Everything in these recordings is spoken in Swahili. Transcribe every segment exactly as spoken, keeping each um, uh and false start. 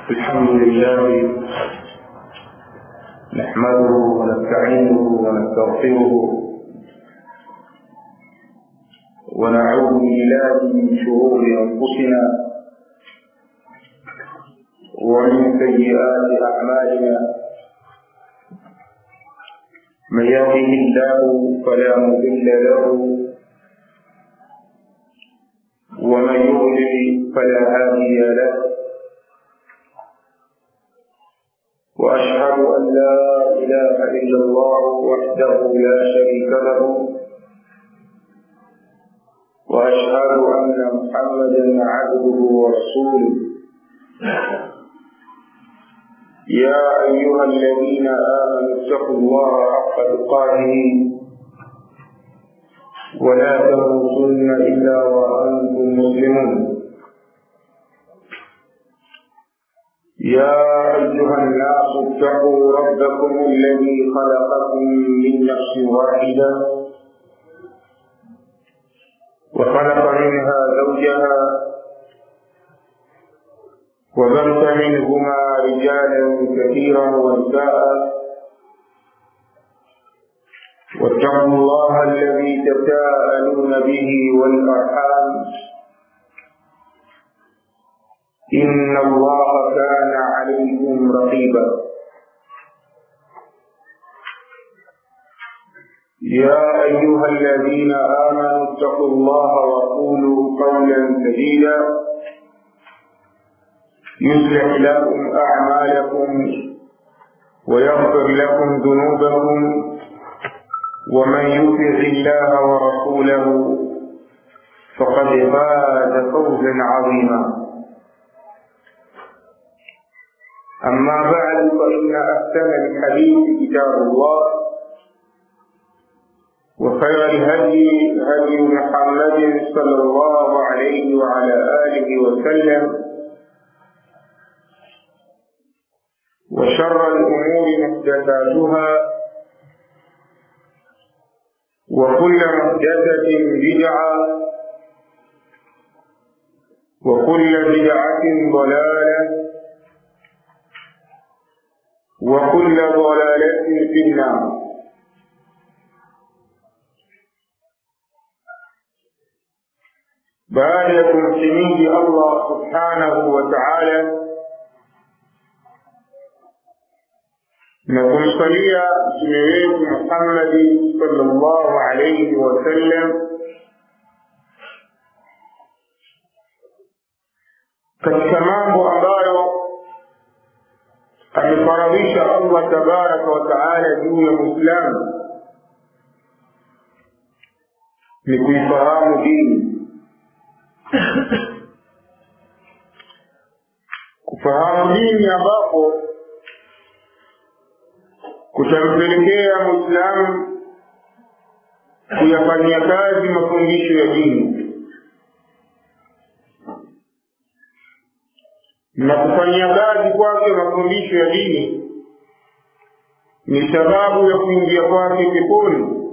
الحمد لله نحمده ونستعينه ونستغفره ونعوذ بالله من شرور أنفسنا ومن سيئات أعمالنا. من يهده الله فلا مضل له ومن يضلل فلا هادي له. وأشهد أن لا إله إلا الله وحده لا شريك له، وأشهد أن محمدا عبده ورسوله. يا أيها الذين آمنوا اتقوا الله حق تقاته ولا تموتن إلا وأنتم مسلمون. يا أيها الناس اتقوا ربكم الذي خلقكم من نفس واحدة وخلق منها زوجها وبث منهما رجالا كثيرا ونساء، واتقوا الله الذي تساءلون به والأرحام إن الله كان عليكم رقيبا. يا أيها الذين آمنوا اتقوا الله وقولوا قولا سديدا يصلح لكم أعمالكم ويغفر لكم ذنوبكم، ومن يطع الله ورسوله فقد فاز فوزا عظيما. أما بعد، فإن أحسن الحديث كتاب الله، وخير الهدي هدي محمد صلى الله عليه وعلى آله وسلم، وشر الأمور محدثاتها، وكل محدثة بدعة، وكل بدعة ضلالة، وكل ضلالة في النار. بعدكم سميد الله سبحانه وتعالى نكم صليا سميد محمد صلى الله عليه وسلم katika mambo ambayo amefaradhisha Allah tabaraka wa taala juu ya Muislamu ni kuifahamu dini. Kufahamu dini ambapo kutampelekea Muislamu kuyafanyia kazi mafundisho ya dini, na kufanyia kazi kwake mafundisho ya dini ni sababu ya kuingia kwake peponi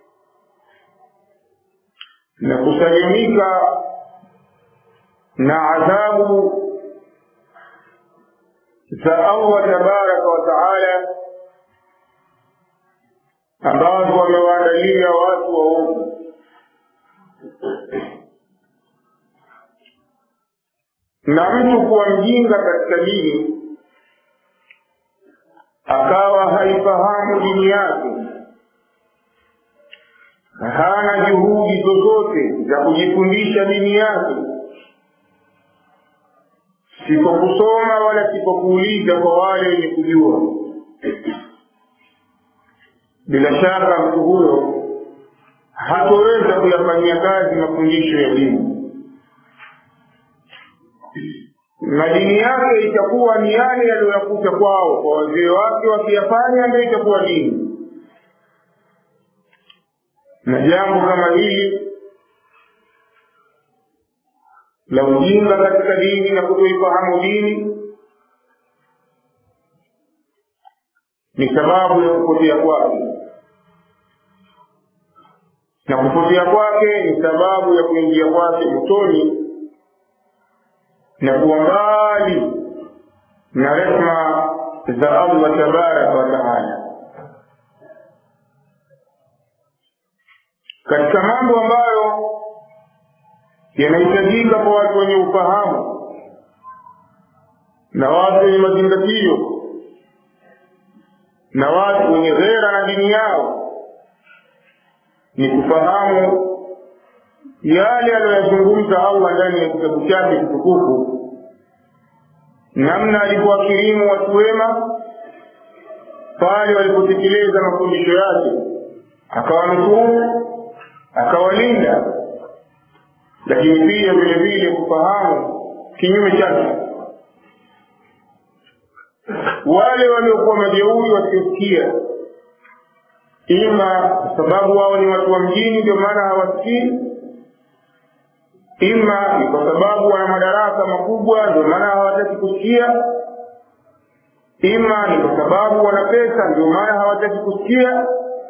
na kusalimika na adhabu za Allah tabaraka wa taala ambazo wamewaandalia watu waovu. Na mtu kuwa mjinga katika dini akawa haifahamu dini yake, hana juhudi zozote za kujifundisha dini yake, sipo kusoma wala sipo kuuliza kwa wale wenye kujua, bila shaka mtu huyo hatoweza kuyafanyia kazi mafundisho ya dini, na dini yake itakuwa ni yale yaliyokuta kwao kwa wazee wake wakiyafanya, ndio itakuwa dini. Na jambo kama hili la ujinga katika dini na kutoifahamu dini ni sababu ya kupotea kwake, na kupotea kwake ni sababu ya kuingia kwake motoni na kuwa mbali na rehema za Allah tabaraka wa taala. Katika mambo ambayo yanahitajika kwa watu wenye ufahamu na watu wenye mazingatio na watu wenye ghera na dini yao ni kufahamu yale aliyozungumza Allah ndani ya kitabu chake kitukufu, namna alivyowakirimu watu wema pale walipotekeleza mafundisho yake, akawanusuru, akawalinda. Lakini pia vile vile kufahamu kinyume chake, wale waliokuwa majeuri wasiosikia, ima kwa sababu wao ni watu wa mjini ndio maana hawasikii, ima ni kwa sababu wana madaraka makubwa ndio maana hawataki kusikia, ima ni kwa sababu wana pesa ndio maana hawataki kusikia.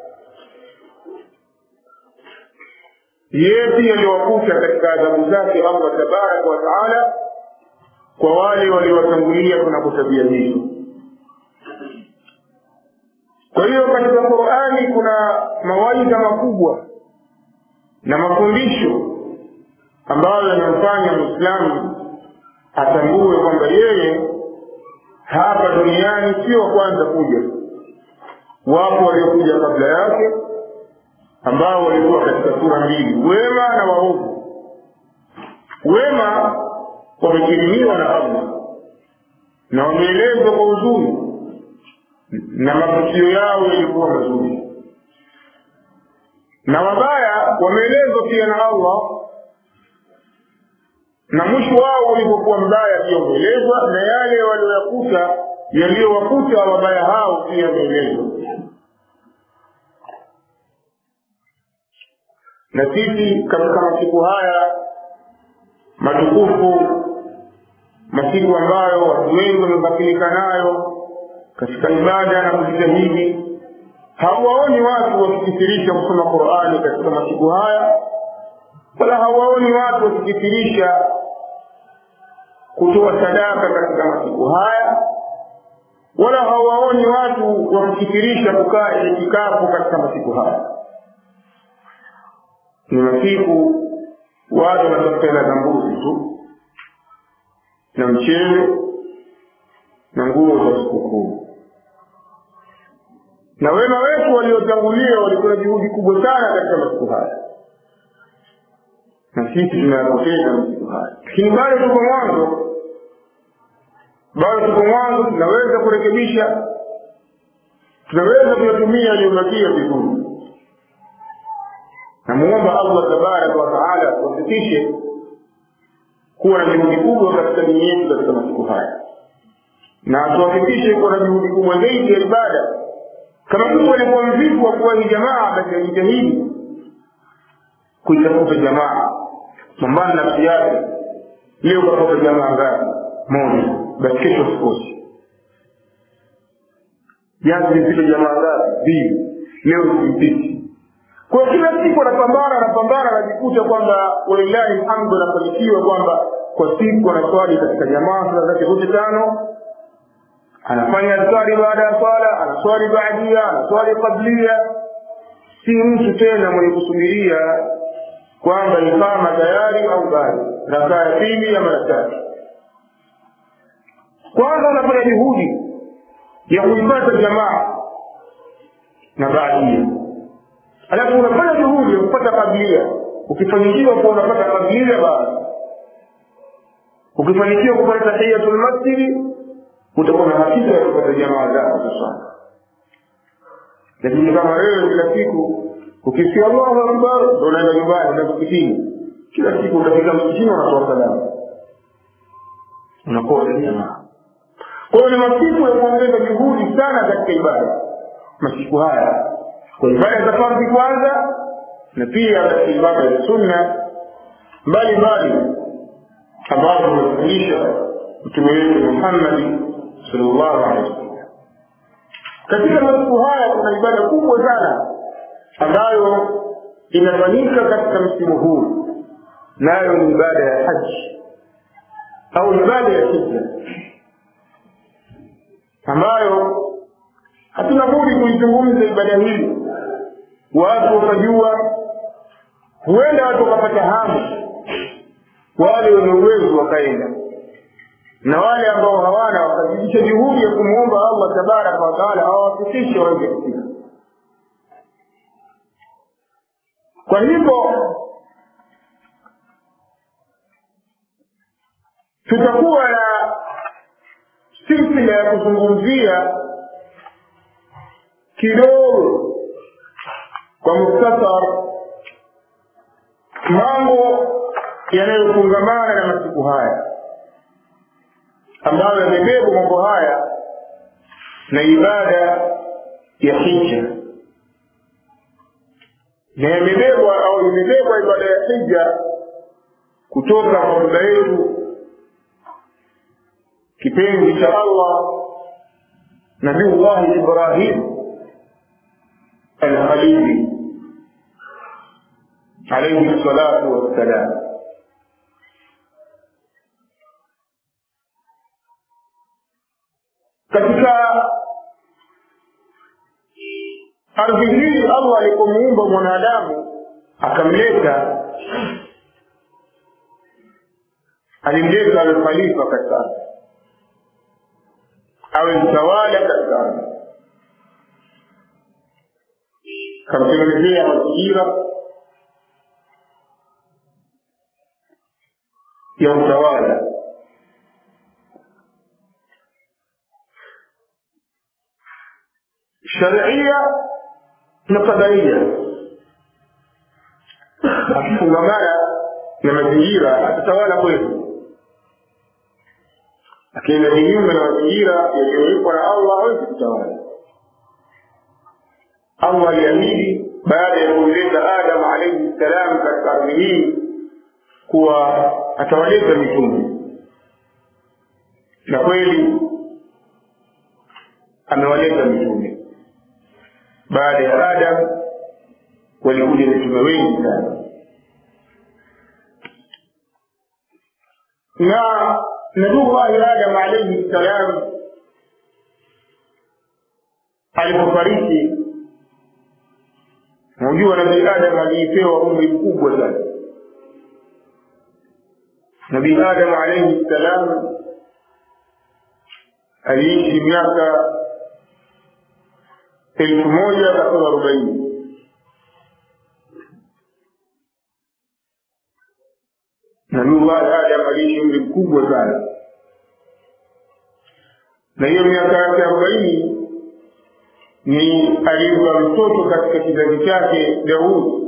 Yepi yaliyowakuta katika adhabu zake Allah tabaraka wa taala kwa wale waliowatangulia kuna tabia hizo. Kwa hiyo katika Qur'ani kuna mawaidha makubwa na mafundisho ambayo yanamfanya Muislamu atambue kwamba yeye hapa duniani sio kwanza kuja. Wapo waliokuja kabla yake ambao walikuwa katika sura mbili, wema na waovu. Wema wamekirimiwa na Allah na wameelezwa kwa uzuri na matukio yao yalikuwa mazuri, na wabaya wameelezwa pia na Allah na mwisho wao ulipokuwa mbaya pia umeelezwa, na yale walioyakuta yaliyowakuta wabaya hao pia yameelezwa. Na sisi katika masiku haya matukufu, masiku ambayo watu wengi wamebadilika nayo katika ibada na kujitahidi, hawaoni watu wakikithirisha kusoma Qur'ani katika masiku haya, wala hawaoni watu wakikithirisha kutoa sadaka katika masiku haya, wala hawaoni watu wakikithirisha kukaa itikafu katika masiku haya. Ni masiku watu wanatafuta za mbuzi tu na mchele na nguo za sikukuu. Na wema wetu waliotangulia walikuwa na juhudi kubwa sana katika masiku haya, na sisi tunayapoteza masiku haya. Lakini bado tuko mwanzo, bado tuko mwanzo, tunaweza kurekebisha, tunaweza kuyatumia yaliyobakia vizuri. Na muomba Allah tabaraka wa taala tuwafikishe kuwa na juhudi kubwa katika dini yetu katika masiku haya, na tuwafikishe kuwa na juhudi kubwa zaidi ya ibada. Kama mtu alikuwa mvivu wa kuwa ni jamaa, basi ajitahidi kuitafuta jamaa, pambana na nafsi yake. Leo kapata jamaa ngapi? Moja, basi kesho usikose. Jana nilipita jamaa ngapi? Mbili, leo nisipite. Kwa kila siku anapambana anapambana anajikuta kwamba walillahi alhamdu anafanikiwa kwamba kwa siku anaswali katika jamaa sala zake zote tano, anafanya adhkari baada ya swala, anaswali baadia, anaswali qablia. Si mtu tena mwenye kusubiria kwamba ikama tayari au bado, rakaa ya pili ama ya tatu. Kwanza unafanya juhudi ya kuipata jamaa na baadia, alafu unafanya juhudi ya kupata qablia. Ukifanikiwa kwa unapata qablia, basi ukifanikiwa kupata tahiyatul masjid, utakuwa na hakika ya kupata jamaa zako sasa. Lakini kama wewe kila siku ukisikia Allahu Akbar ndio unaenda nyumbani na msikitini, kila siku utafika msikitini unatoa salamu, unakosa jamaa. Kwa hiyo ni masiku ya kuongeza juhudi sana katika ibada masiku haya, kwa ibada za fardhi kwanza, na pia katika ibada ya sunna mbali mbali ambazo tumefundisha Mtume wetu Muhammad sallallahu alaihi wasallam. Katika masiku haya kuna ibada kubwa sana ambayo inafanyika katika msimu huu, nayo ni ibada ya haji au ibada ya hija. ambayo hatuna budi kuizungumza ibada hii, watu wakajua, huenda watu wakapata hamu, wale wenye uwezo wakaenda, na wale ambao hawana wakazidisha juhudi ya kumuomba Allah tabaraka wa taala awafikishe waweze kufika. Kwa hivyo tutakuwa na silsila ya kuzungumzia kidogo kwa mukhtasar mambo yanayofungamana na masiku haya, ambayo yamebeba mambo haya na ibada ya hija, na yamebebwa au imebebwa ibada ya hija kutoka kwa baba yetu kipenzi cha Allah Nabiullah Ibrahim al-Khalili alayhi salatu wassalam. Katika ardhi hii Allah alipomuumba mwanadamu akamleta, alimleta al-Khalifa katika awe mtawala katika ardhi, kamtengenezea mazingira ya utawala. Sharia na qadaria, akifungamana na mazingira atatawala kwetu, lakini kinyume na mazingira yaliyowekwa na Allah hawezi kutawala. Allah aliahidi baada ya kumleta Adam alayhi salam katika ardhi hii kuwa atawaleta mitume, na kweli amewaleta mitume. Baada ya Adam walikuja mitume wengi sana, na Nabii Adam alayhi salam alipofariki, unajua Nabii Adam alipewa umri mkubwa sana. Nabii Adam alayhi salam aliishi miaka elfu moja na arobaini. Nabii Adam aliishi umri mkubwa sana, na hiyo miaka yake arobaini ni alikuwa mtoto katika kizazi chake Daudi.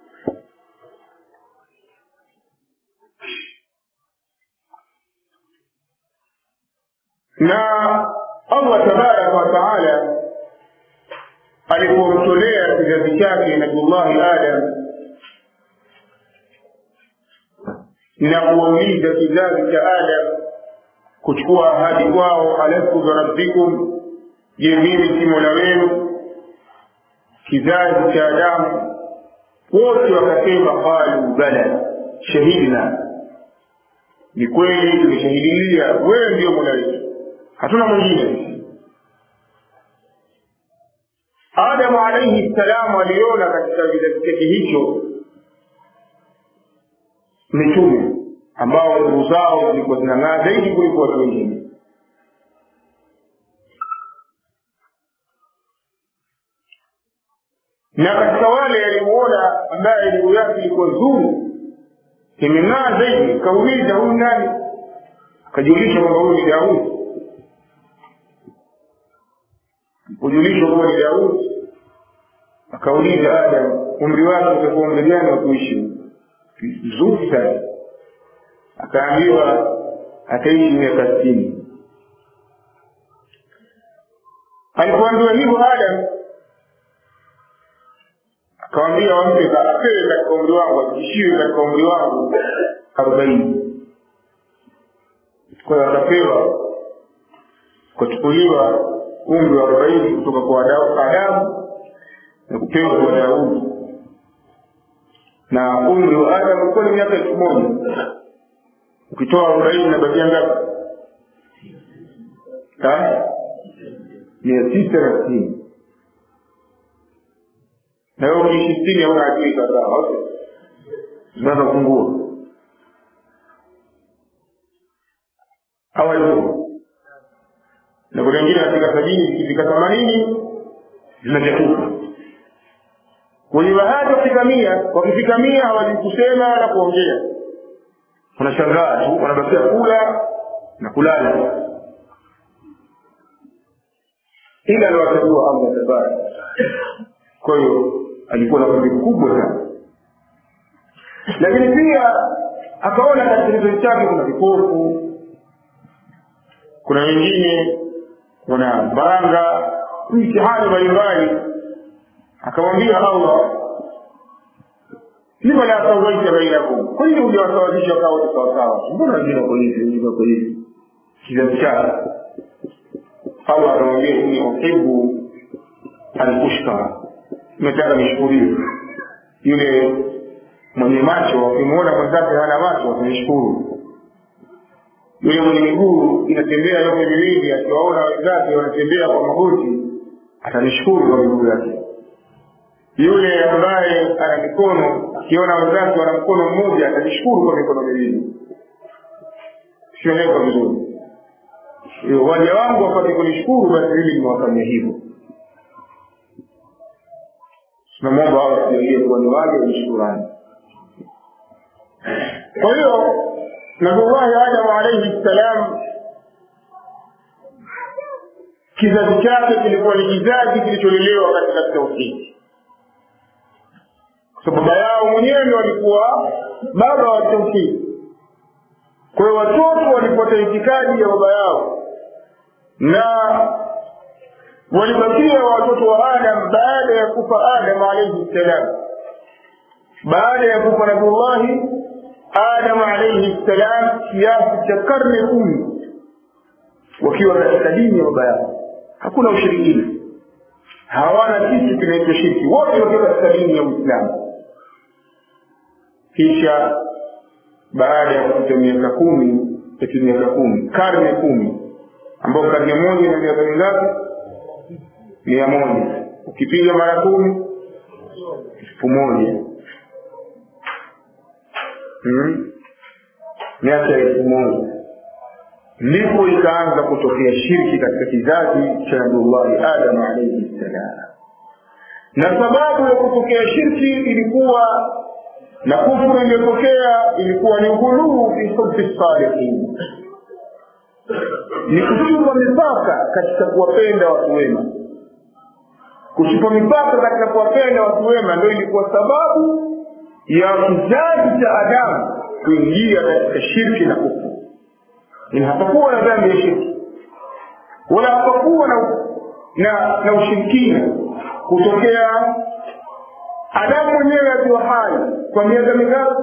Na Allah tabaraka wa taala alipomtolea kizazi chake Nabii Adam na kuuliza kizazi cha Adam kuchukua ahadi kwao, alafu bi rabbikum, je, mimi si mola wenu? Kizazi cha Adamu wote wakasema qalu bala shahidna, ni kweli tumeshahidia wewe ndio mola wetu, hatuna mwingine. Adam alayhi salam aliona katika kizazi chake hicho mitume ambao nuru zao zilikuwa zinang'aa zaidi kuliko watu wengine. Na katika wale alimuona ambaye nuru yake ilikuwa nzuri imeng'aa zaidi, kauliza huyu nani? Akajulisha kwamba huyu ni Daudi. Kujulisha kwamba ni Daudi, akauliza Adam, umri wake utakuwa umri gani wa kuishi? Mzuri sana. Akaambiwa ataishi miaka sitini. Alipoambiwa hivyo Adam akamwambia wampe apewe katika umri wangu, akishiwe katika umri wangu arobaini. Kwa hiyo akapewa, kuchukuliwa umri wa arobaini kutoka kwa Adamu na kupewa kwa Daudi. Na umri wa Adam ulikuwa ni miaka elfu moja. Ukitoa arobaini na bakia ngapi? Ha? mia tisa na sitini. Na wewe ukiishi sitini hauna akili kadhaa. Okay. Sasa kufungua. Hawa hivyo. Na kuna wengine katika sabini ikifika themanini zinachatuka. Wenye bahati wakifika mia, wakifika mia hawajui kusema wala kuongea. Wanashangaa tu, wanabakia kula na kulala. Ila aliwachagua Allah tabaraka. Kwa hiyo alikuwa na kundi kubwa sana. Lakini pia akaona katika kizazi chake kuna vipofu, kuna wengine kuna banga, mtihani mbalimbali. Akamwambia Allah, lima la sawaita bainakum, kwa nini hujawasawazisha wakawa sawa sawa? Mbona wengine wako hivi, wengine wako hivi? Kizazi chake Allah akamwambia, inni uhibbu al-ushkara, nataka nishukuriwe. Yule mwenye macho akimuona mwenzake hana macho atamshukuru. Yule mwenye miguu inatembea yote miwili akiwaona wenzake wanatembea kwa magoti atanishukuru kwa miguu yake. Yule ambaye ana mikono akiona wenzake wana mkono mmoja atanishukuru kwa mikono miwili. Sio neno vizuri. Hiyo wale wangu wapate kunishukuru, basi mimi nimewafanyia hivyo. Tunamwomba Allah tujalie kuwa ni wale washkurani. Kwa hiyo Nabii Adam alayhi salam kizazi chake kilikuwa ni kizazi kilicholelewa katika tauhid. Kwa sababu baba yao mwenyewe walikuwa baba wa tauhid. Kwa hiyo watoto walipata itikadi ya baba yao, na walibakia watoto wa Adam baada ya kufa Adam alayhi salam. Baada ya kufa Nabii Adam alayhi salam kiasi cha karne kumi wakiwa katika dini ya baba yao. Hakuna ushirikina, hawana kitu kinaitwa shirki, wote wakiwa katika dini ya Uislamu. Kisha baada ya kupita miaka kumi, katika miaka kumi, karne kumi, ambao karne moja na miaka mingapi? Mia moja. Ukipiga mara kumi, elfu moja. Hmm? Miaka elfu moja. Ndipo ikaanza kutokea shirki katika kizazi cha Nabii Adam alayhi salam. Na sababu ya kutokea shirki ilikuwa na kufuru iliyotokea ilikuwa ni ghuluu fi hubbi salihin, ni kuchupa mipaka katika kuwapenda watu wema. Kuchupa mipaka katika kuwapenda watu wema ndio ilikuwa sababu ya kizazi cha Adamu kuingia katika shirki na kufuru. Ni hapakuwa na dhambi ya shirki, wala hapakuwa na, na, na ushirikina kutokea Adamu mwenyewe akiwa hai kwa miaka mingapi?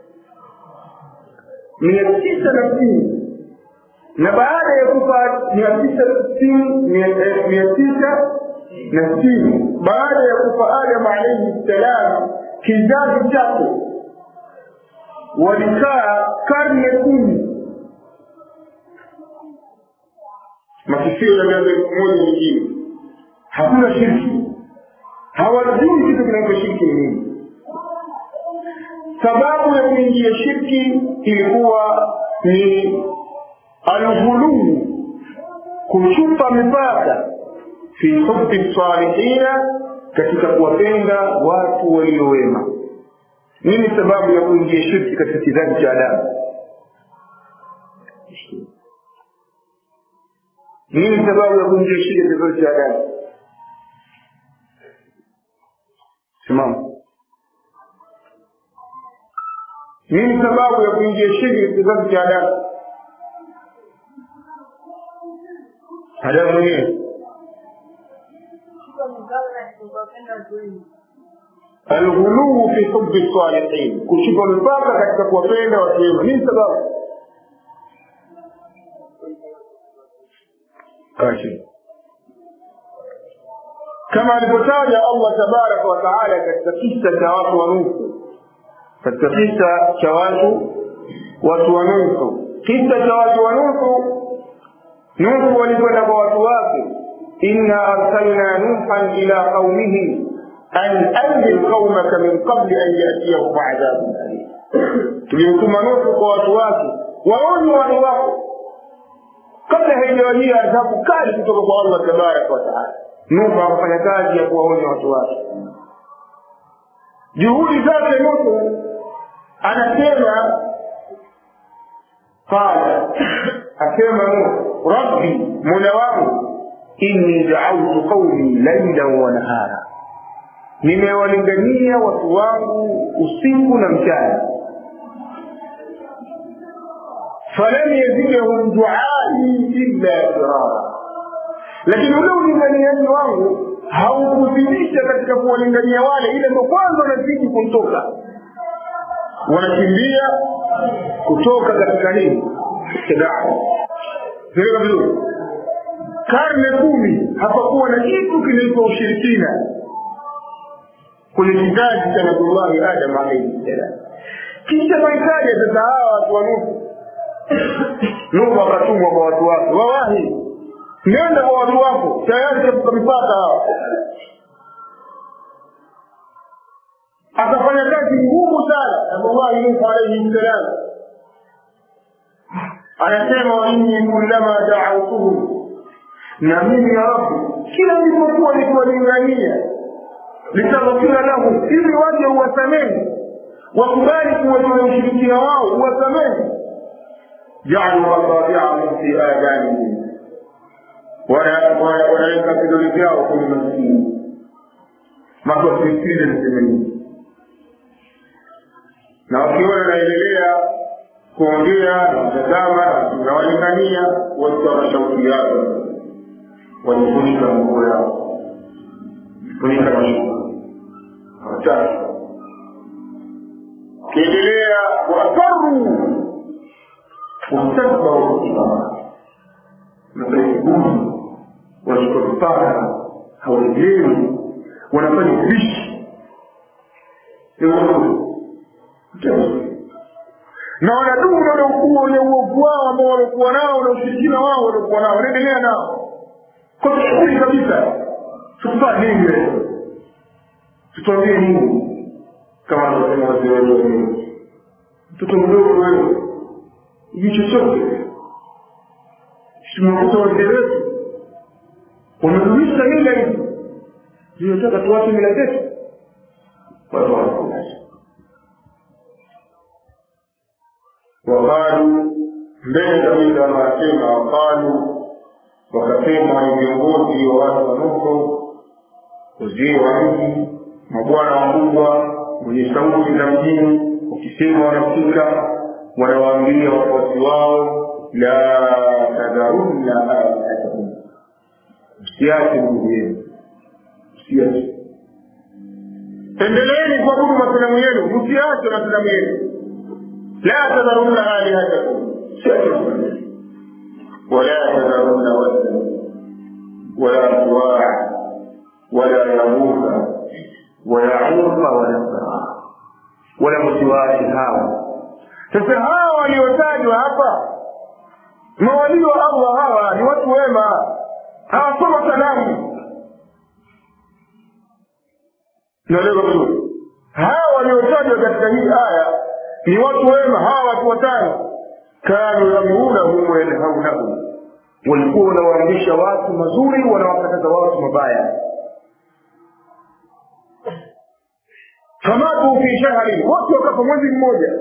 Mia tisa na sitini. Na baada ya kufa mia tisa na sitini, mia tisa na sitini, baada ya kufa Adam alayhi salam, kizazi chake walikaa karne kumi. Makisio ya miaka elfu moja nyingine hakuna shirki, hawajui kitu kinaitwa shirki ni nini. Sababu ya kuingia shirki ilikuwa ni al-ghuluu, kuchupa mipaka fi hubbi salihina, katika kuwapenda watu waliowema. Nini sababu ya kuingia shirki katika kizazi cha Adamu? Nini sababu ya kuingia shirki katika kizazi cha Adamu? Simama. Nini sababu ya kuingia shirki katika kizazi cha Adamu? Adamu mwenyewe al-ghuluu fi hubbi salihin, kuchupa mipaka katika kuwapenda watu wema. Nini sababu? Kashi kama alipotaja Allah tabaraka wa taala katika kisa cha watu wa Nuhu, katika kisa cha watu watu wa Nuhu, kisa cha watu wa Nuhu Nuhu walikwenda kwa watu wake, inna arsalna nuhan ila qaumihi an anzir qaumaka min qabli an yatiyahum adhabun alim. Tulimtuma Nuhu kwa watu wake, waonye watu wako kabla haijawajia adhabu kali kutoka kwa Allah tabaraka wa taala. Nuhu akafanya kazi ya kuwaonya watu wake. Juhudi zake Nuhu anasema qala, asema Nuhu, rabbi, mola wangu, inni da'awtu qaumi laylan wa nahara, nimewalingania watu wangu usiku na mchana, falam yazidhum du'ai illa firara, lakini ule ulinganiaji wangu haukuzidisha katika kuwalingania wale, ile ndo kwanza wanazidi kutoka, wanakimbia kutoka katika nini? Dawa. Sio vizuri. Karne kumi hapakuwa na kitu kinaitwa ushirikina kwenye kizazi cha Nabii Adam alayhi salam. Kisha mahitaji sasa hawa watu wa Nuhu, Nuhu akatumwa kwa watu wake, wawahi, nenda kwa watu wako, tayari kwa mipaka hao. Akafanya kazi ngumu sana Nabii Nuhu alayhi salam. Anasema, wa inni kullama da'awtuhum, na mimi ya Rabbi kila nilipokuwa nikiwalingania, litaghfira lahum, ili waje uwasamehe, wakubali kuwajua ushirikina wao, uwasamehe. Ja'alu asabi'ahum fi adhanihim, wanaweka vidole vyao kwenye masikio, makosikilize msemeni, na wakiwa wanaendelea kuongea na kutazama na walingania, watu wa shauki yao walifunika nguo yao, funika mashuka watatu, kiendelea wakaru ustakba wa kibara, na wanashukupana, hawajelewi, wanafanya vishi na wanadumu na ukuu ule uovu wao ambao walikuwa nao na ushirikina wao walikuwa nao, wanaendelea nao kwa shughuli kabisa. Tutafanya nini leo? Tutuambie nini? Kama tunasema wazee wetu, mtoto mdogo wewe hivi chochote simwakuta wazee wetu wamedumisha mila hizi, zinataka tuwache mila zetu. Watu wanakuja wakalu mbele kabisa, wanasema wakalu, wakasema ni viongozi wa watu wa Nuhu, wazee wa mji, mabwana wakubwa, mwenye sauti za mjini, wakisema wanafika, wanawaambia wafuasi wao, la tadharunna alihatakum, msiache Mungu yenu, msiache, endeleeni kuabudu masanamu yenu, msiache masanamu yenu. لا تذرون آلهتكم ولا تذرون ودا ولا سواع ولا يغوث ويعوق ونسرا ولا مسواك هاو. Sasa hawa waliotajwa hapa mawali wa Allah, hawa ni watu wema, hawasoma salamu. Naelewa vizuri. Hawa waliotajwa katika hii aya ni watu wema, hawa watu watano. Kanu yamurunahum wa yanhaunahum, walikuwa wanawaamrisha watu mazuri, wanawakataza watu mabaya. Famatu fi shahri, watu wakafa mwezi mmoja.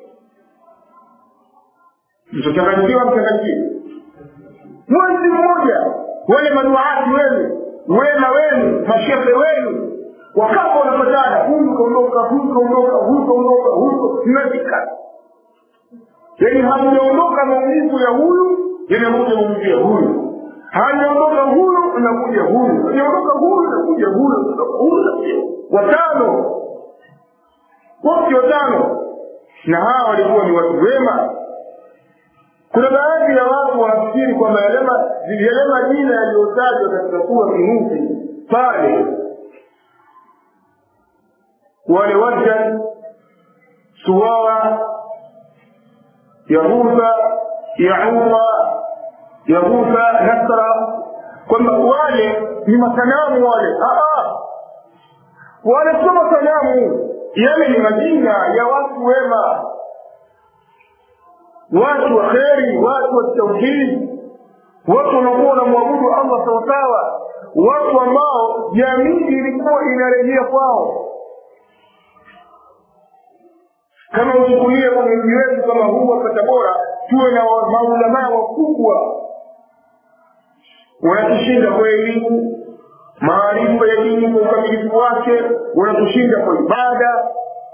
Mtochanganyikiwa mchanganyikiwa mwezi mmoja. Wale maduati wenu, wema wenu, mashehe wenu wakapo wanapatana, huyu kaondoka, huyu kaondoka, huyu kaondoka, huyu mnazika. Yaani hamuondoka maumivu ya huyu, yanakuja maumivu ya huyu. Haondoka huyu, anakuja huyu. Haondoka huyu, anakuja huyu. Huyu watano. Wote watano. Na hawa walikuwa ni watu wema. Kuna baadhi ya watu wanafikiri kwamba yale yale majina yaliyotajwa katika sura Nuhu pale, wale Waddan, Suwawa, Yahuda, Yauqa, Yaghutha, Nasra, kwamba wale ni masanamu wale. Ah, wale sio masanamu, yale ni majina ya watu wema, watu wa kheri, watu wa tauhid, watu wanakuwa wanamwabudu Allah sawa sawa, watu ambao jamii ilikuwa inarejea kwao. Kama uchukulie kwa mji wetu kama huu wa Tabora, tuwe na maulama wakubwa wanatushinda kwa elimu, maarifa ya dini kwa ukamilifu wake, wanatushinda kwa ibada.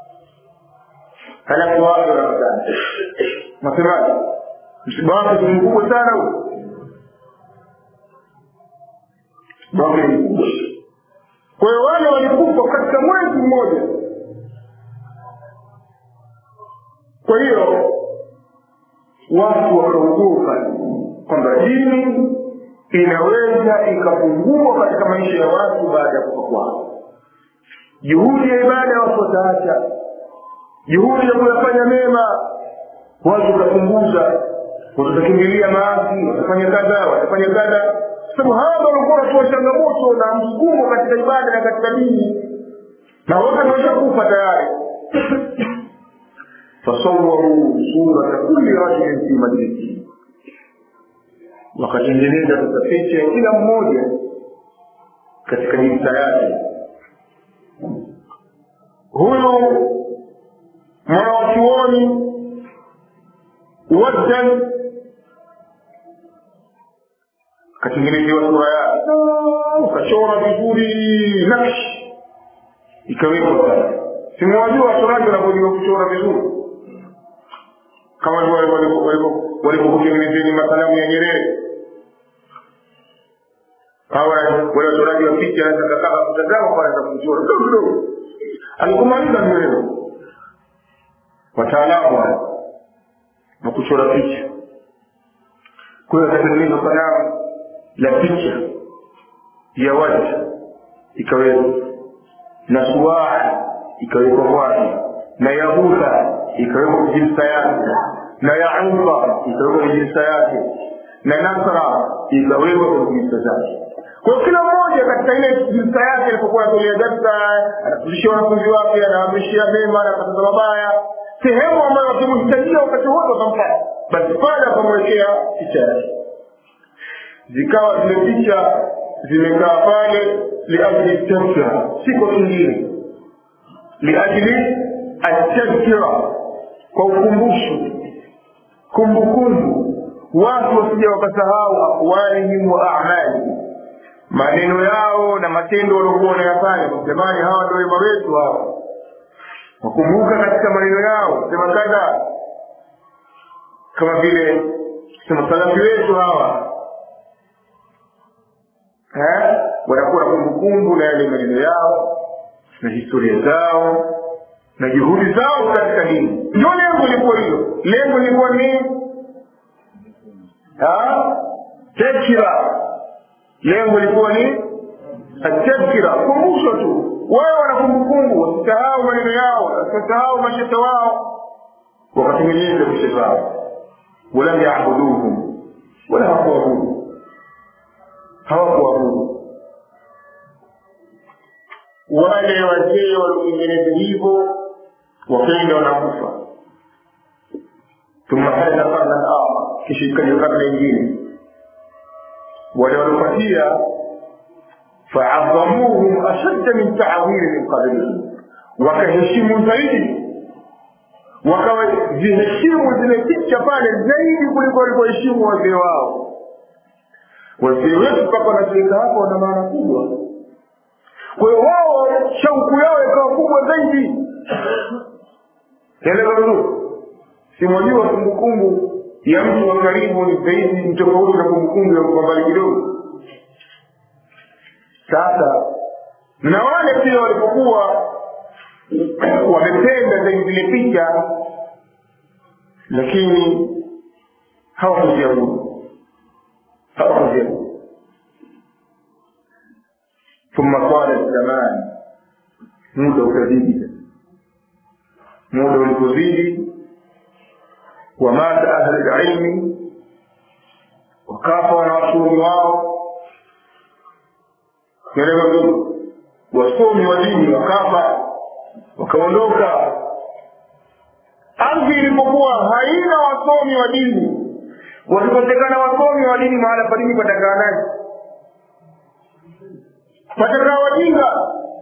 Halafu watu wanakutana nasemaje, msiba wake ni mkubwa sana huu, mambo ni mkubwa. Kwa hiyo wale walikufa katika mwezi mmoja. Kwa hiyo watu wakaogopa kwamba dini inaweza ikapungua katika maisha ya watu baada ya kufa kwao. Juhudi ya ibada watu wataacha, juhudi ya kuyafanya mema watu watapunguza, watakimbilia maasi, watafanya kadha, watafanya kadha. Sababu hawa walikuwa watu changamoto na msukumo katika ibada na katika dini, na wote wameshakufa tayari. Fasawwaru surata kulli rajulin fi majlisihi, wakatengeneza picha ya kila mmoja katika jinsi yake. Huyu mwanachuoni Waddan katengenezewa sura yake, ukachora vizuri nakshi ikawekwa pale. Simwajua wachoraji wanapojua kuchora vizuri, kama walipokutengenezeni masanamu ya Nyerere. Hawa wale wachoraji wa picha wanaweza kama kutazama pale na kuchora kidogo kidogo. Alikumaliza Nyerere, wataalamu wa kuchora picha. Kwa hiyo akatengeneza sanamu la picha ya watu ikawekwa, na Suwaa ikawekwa kwake, na Yaghutha ikawekwa jinsi yake, na Yaghutha ikawekwa jinsi yake, na Nasra ikawekwa jinsi yake. Kwa kila mmoja katika ile jinsi yake alipokuwa kwenye darasa, anafundisha wanafunzi wake, anaamrishia mema na kukataza mabaya, sehemu ambayo wakimhitajia wakati wote watampata, basi pale akamwekea picha yake. Zikawa zile picha zimekaa pale liajili tadhkira, si kwa kingine, liajili at-tadhkira, kwa ukumbusho, kumbukumbu, watu wasije wakasahau aqwalihim wa a'malihim, maneno yao na matendo waliokuwa wanayafanya. Jamani, hawa ndio wema wetu hawa, wakumbuka katika maneno yao, sema kadha, kama vile sema salafi wetu hawa, eh, wanakuwa kumbukumbu na yale maneno yao na historia zao na juhudi zao katika dini. Ndio lengo lilikuwa hilo. Lengo lilikuwa ni ah tadhkira, lengo lilikuwa ni tadhkira, kumbusho tu. Wao wanakumbukumbu, wasisahau maneno yao, wasisahau mashaka wao, wakatengeneza picha zao. Wala yaabuduhum, wala hawakuabudu, hawakuabudu. Wale wazee waliotengeneza hivyo wakaenda wanakufa. Thumma hada qarna al-akhar, kisha ikaja karne nyingine. Wale waliopatia fa'azzamuhum ashadda min ta'wil min qablihim, wakaheshimu zaidi, wakawaheshimu zile picha pale zaidi kuliko walivyoheshimu wazee wao. Wazee wetu mpaka wanafika hapo wana maana kubwa. Kwa hiyo wao shauku yao ikawa kubwa zaidi. Elewa vizuri. Simwajua kumbukumbu ya mtu wa karibu ni zaidi mtofauti na kumbukumbu ya mtu mbali kidogo. Sasa na wale pia walipokuwa wamependa zaidi zile picha, lakini hawakuziabudu, hawakuziabudu. ثم قال الزمان, muda ukazidi, muda ulipozidi, wamata ahli ilmi, wakafa wanawachuoni wao, naelewa ndugu, wasomi wa dini wakafa wakaondoka. Ardhi ilipokuwa haina wasomi wa dini, walipotekana wasomi wa dini, mahala pa dini patakaa nani? Patakaa wajinga,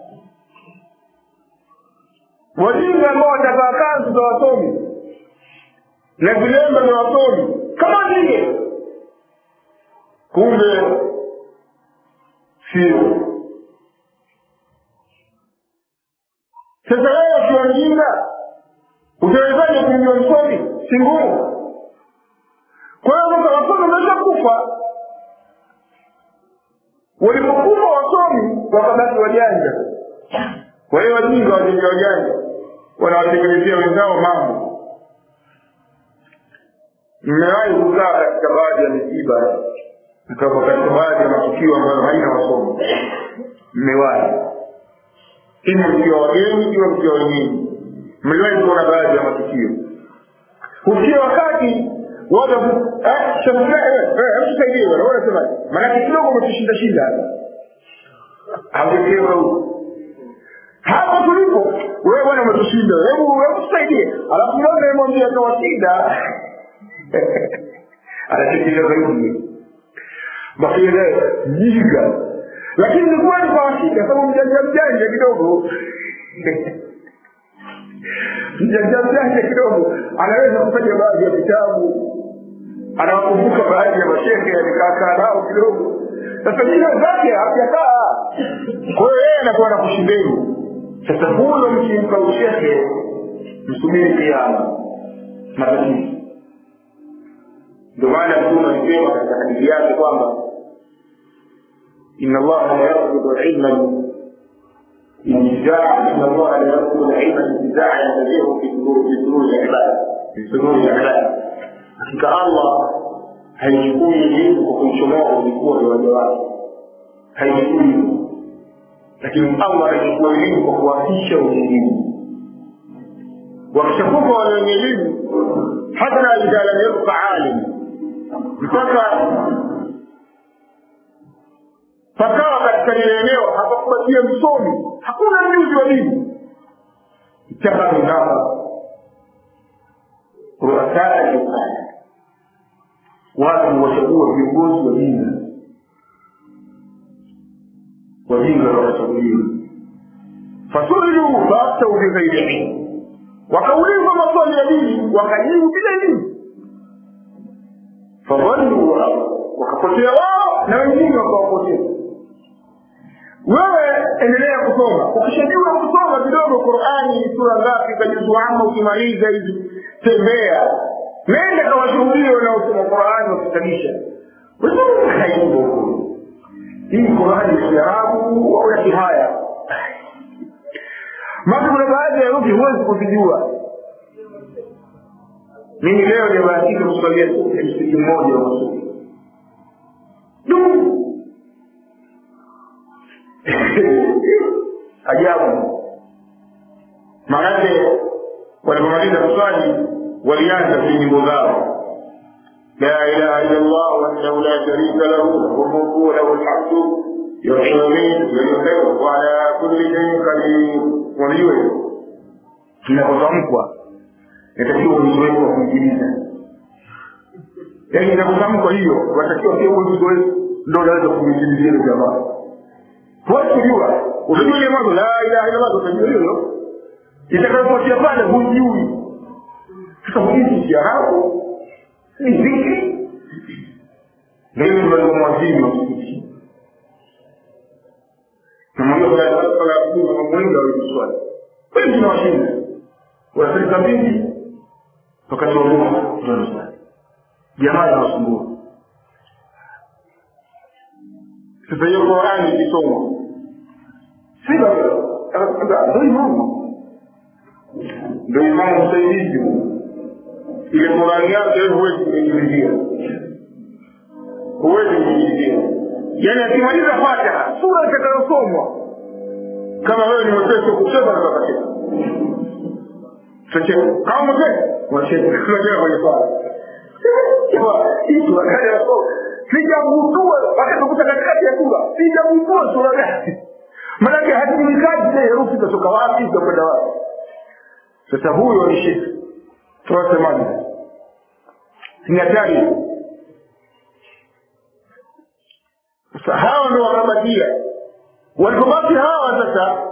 wajinga ambao watakaa kazi za wasomi na vilemba vya wasomi kama vile. Kumbe sio. Sasa wewe ukiwa mjinga utawezaje kumjua msomi? Si ngumu. Kwa hiyo sasa wasomi wameshakufa. Walipokufa wasomi wakabaki wajanja. Kwa hiyo wajinga wajinga wajanja wanawatekelezea wenzao mambo. Mmewahi kukaa katika baadhi ya misiba, mkawa katika baadhi ya matukio ambayo haina wasomi? Mmewahi? Ili mkiwa wageni, ikiwa mkiwa wenyeji, mliwahi kuona baadhi ya matukio. Ukiwa wakati wada eh shamsia eh eh msaidie wala wala sema maana kidogo umetushinda shinda hapo huko hapo tulipo wewe bwana umetushinda, hebu hebu tusaidie, alafu mbona mwambie kwa shida anatikisa zaidi bakile jiga, lakini ni kwani kwa shida sababu mjanja mjanja kidogo mjanja mjanja kidogo anaweza kufanya baadhi ya vitabu, anawakumbuka baadhi ya mashehe alikaa nao kidogo. Sasa jina zake hajakaa, kwa hiyo yeye anakuwa anakushindeni. Sasa huyo mkimpa ushehe msubiri kiyama matatizo. Ndio maana Mtume alisema katika hadithi yake kwamba inna Allaha la yaqbidu al-ilma intizaa, inna Allaha la yaqbidu al-ilma intizaa yantazihu fi sururi al-ibad, fi sururi al-ibad. Hakika Allah haichukui elimu kwa kuichomoa ulikuwa ni waja wake, haichukui. Lakini Allah anachukua elimu kwa kuwafikisha elimu. Wakishakufa wale wenye elimu, hata idha lam yabqa alim, mpaka pakawa katika ile eneo hapakubakia msomi, hakuna mjuzi wa dini, itabaki hapa ruasaa yukana, watu wachagua viongozi wa dini, wajinga wakachaguliwa. Fasuilu faaftau bighairi ilm, wakaulizwa maswali ya dini wakajibu bila elimu. Fadhallu wakapotea wao na wengine wakawapotea. Wewe endelea kusoma, ukishajua kusoma kidogo Qur'ani sura ngapi kajuzu amma, ukimaliza hizi tembea nenda kwa washuhudie wanaosoma Qur'ani wakisalisha. Wewe haipo hii Qur'ani ya Kiarabu au ya Kihaya. Maana kuna baadhi ya lugha huwezi kuzijua. Mimi leo nimebahatika kuswalia msikiti mmoja wa Masudi. Ndio. Ajabu. Maana walipomaliza kuswali walianza kuimba zao. La ilaha illa Allah wahdahu la sharika lahu lahu al-mulku wa lahu al-hamdu yuhyi wa yumiitu wa ala kulli shay'in qadir. Waliwe tunapotamkwa inatakiwa uzoefu wa kusikiliza. Yaani inapotamkwa hiyo watakiwa pia uzoefu ndio unaweza kusikiliza jamaa. Kwa kujua unajua ile mambo la ilaha illa Allah utajua hilo. Itakapotia pale hujui. Sasa hujui Kiarabu ni vipi? Ndio ndio mwazini wa msikiti. Kama hiyo kwa sababu kuna mwinga wa swali. Wengi ni washinda. Wanafika mbili wakati wa Mungu tunasema. Jamaa wanasumbua. Sasa hiyo Qur'ani ikisomwa. Sio ndio imamu. Ndio imamu msaidizi. Ile Qur'ani yake huwezi kuingilia. Huwezi kuingilia. Yaani akimaliza Fatiha, sura itakayosomwa kama wewe ni mtoto kusema na bakati. Sasa kama mzee, wache tunajua kwenye swala. Kwa hiyo wakati hapo sijagundua wakati katikati ya sura sijagundua sura gani, maana hatujulikani zile herufi kutoka wapi kwenda wapi. Sasa huyo ni shirki. Tunasemaje? Ni hatari. Sasa hawa ndio wanabakia. Walipobaki hawa sasa,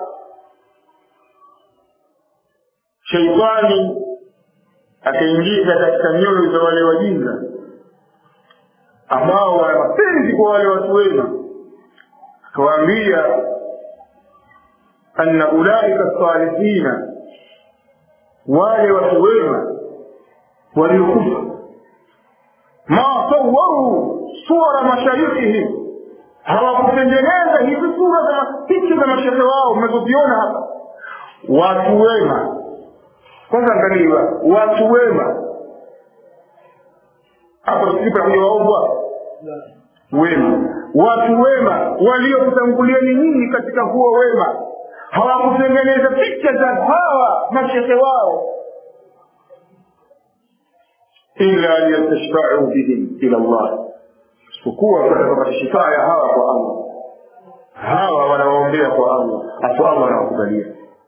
shaitani akaingiza katika nyoyo za wale wajinga ambao wana mapenzi kwa wale watu wema, akawaambia anna ulaika salihina, wale watu wema waliokufa, ma sawaru sura mashayikhihim, hawakutengeneza hizi sura za picha za mashehe wao mnazoziona hapa. Watu wema, kwanza angalia watu wema hapo, sipa kwenye waovu wema. Watu wema waliokutangulieni nyinyi katika huo wema hawakutengeneza picha za hawa mashehe wao, illa yastashfa'u bihim ila Allah, isipokuwa kwa shifaa ya hawa kwa Allah. Hawa wanaombea kwa Allah, afu Allah anawakubalia.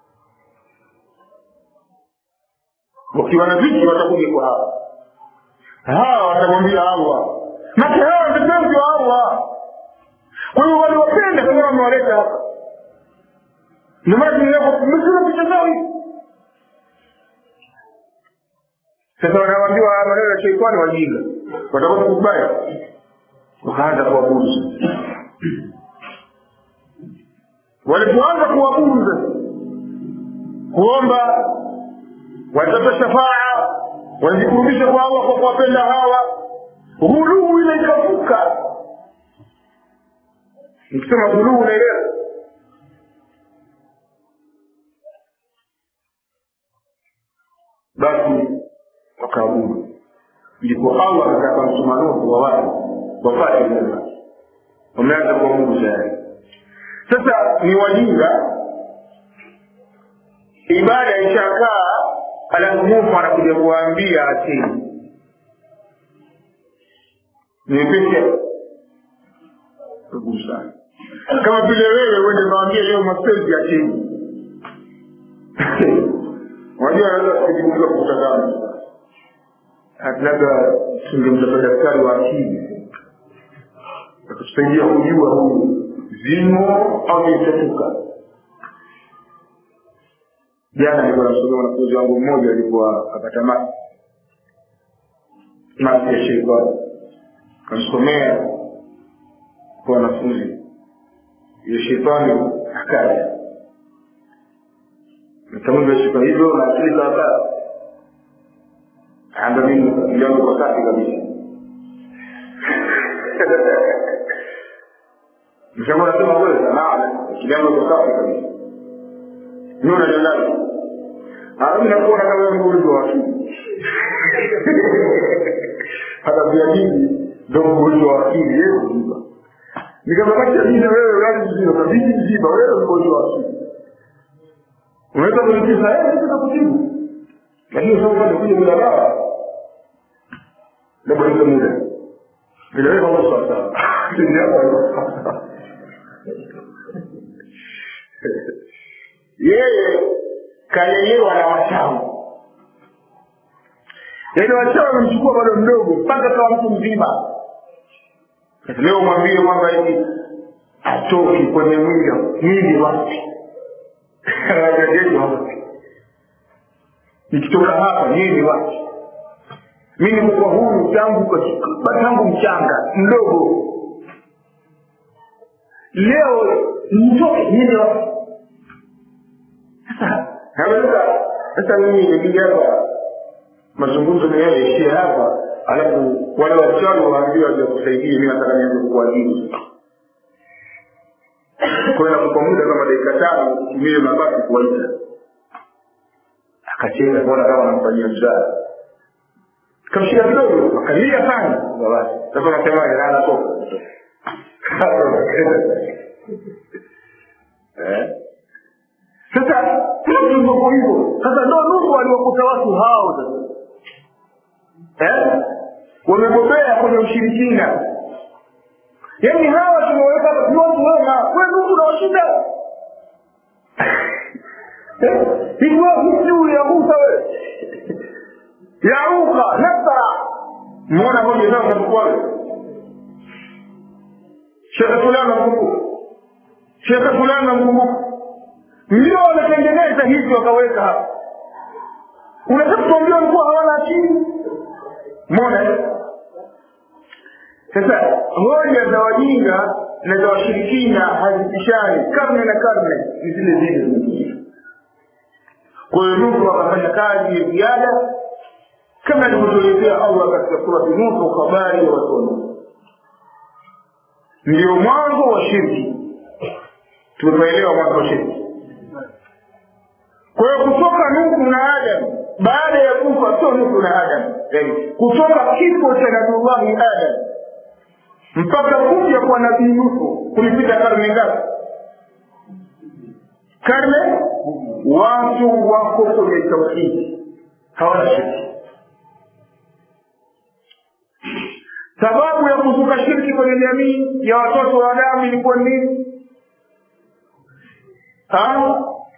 Wakiwa na vitu watakuja kwa hawa, hawa watamwambia Allah, na hawa ndio wa Allah. Kwa hiyo waliwapenda kama wamewaleta hapa. Ndio maana tunataka picha zao hizi. Sasa wanaambiwa maneno ya sheitani wajinga, watakuwa kubaya, wakaanza kuabudu. Walipoanza kuabudu, kuomba watapata shafaa, wajikurubisha kwa Allah kwa kuwapenda hawa, ghuluu ile ikavuka. Nikisema ghuluu unaelewa? Basi wakaabudu. Ndipo Allah akataka msumano wa watu wapate neema. Wameanza kuabudu tayari. Sasa ni wajinga, ibada ishakaa, alafu Mungu anakuja kuwaambia atini. Ni pekee kugusa. Kama vile wewe uende mwambie leo mapenzi ya chini. Wajua anaweza kujifunza kutazama. Labda tungemtafuta daktari wa akili akusaidia kujua huu zimo au mtatuka. Jana nilikuwa nasoma wanafunzi wangu mmoja alikuwa akapata masi masi ya sheitani, kamsomea kwa wanafunzi ya sheitani akaja mtamuza shika hivyo na akili za hapa anda mimi yangu kwa safi kabisa. Mshauri anasema wewe sana kidogo kwa safi kabisa. Nuna jalali. Hapo nakuona kama mgonjwa wa akili. Hata pia mimi ndio mgonjwa wa akili leo mzima. Nikamwambia mimi wewe unali mzima kabisa mzima wewe mgonjwa wa akili. Unaweza kuniuliza yeye ndio kujibu. Lakini sasa unakuja bila dawa. Ndio ndio muda. Bila wewe hapo sasa. Yeye kalelewa na wachawi. Yeye wachawi wamchukua bado mdogo mpaka kama mtu mzima. Leo mwambie kwamba hivi atoki kwenye mwili mwili wake. Nikitoka hapa nini wapi? Mimi niko huru tangu kwa tangu mchanga mdogo. Leo nitoke nini wapi? Sasa haweza sasa mimi nikija hapa mazungumzo menyewe ishie hapa, alafu wale wachawi waambiwa ndio kusaidia mimi nataka nianze kuadhibu. Kwa hiyo kwa muda kama dakika tano mimi mabaki kuwaita. Akacheza bora kama anamfanyia mzaha. Kamshika kidogo, akalia sana basi. Sasa nasema yana toka. Eh? Sasa ndio hivyo. Sasa ndio Mungu aliwakuta watu hao sasa. Eh? Wamebobea kwenye ushirikina. Yaani hawa tumeweka hapa ni watu wema, wewe mtu unawashinda. Hiyo mtu ya Musa wewe. Yauka nafsa. Muona hoja zao za kwao. Shekhe fulani mkumbuka. Shekhe fulani mkumbuka. Ndio wanatengeneza hivi wakaweka hapa. Unataka kuambia walikuwa hawana akili? Muona? Sasa hoja za wajinga na za washirikina hazipishani, karne na karne ni zile zile. Kwa hiyo Nuhu akafanya kazi ya ziada kama alivyoelezea Allah katika sura Nuhu, habari ya watu wa Nuhu. Ndio mwanzo wa shirki. Tumeelewa mwanzo wa shirki. Kwa hiyo kutoka Nuhu na Adam, baada ya kufa sio Nuhu na Adam, yani kutoka kifo cha Nabii Adam mpaka kuja kwa Nabii Nuhu kulipita karne ngapi? Karne. Watu wako kwenye tauhid, hawana shirki. Sababu ya kuzuka shirki kwenye jamii ya watoto wa Adamu ilikuwa nini? Ah,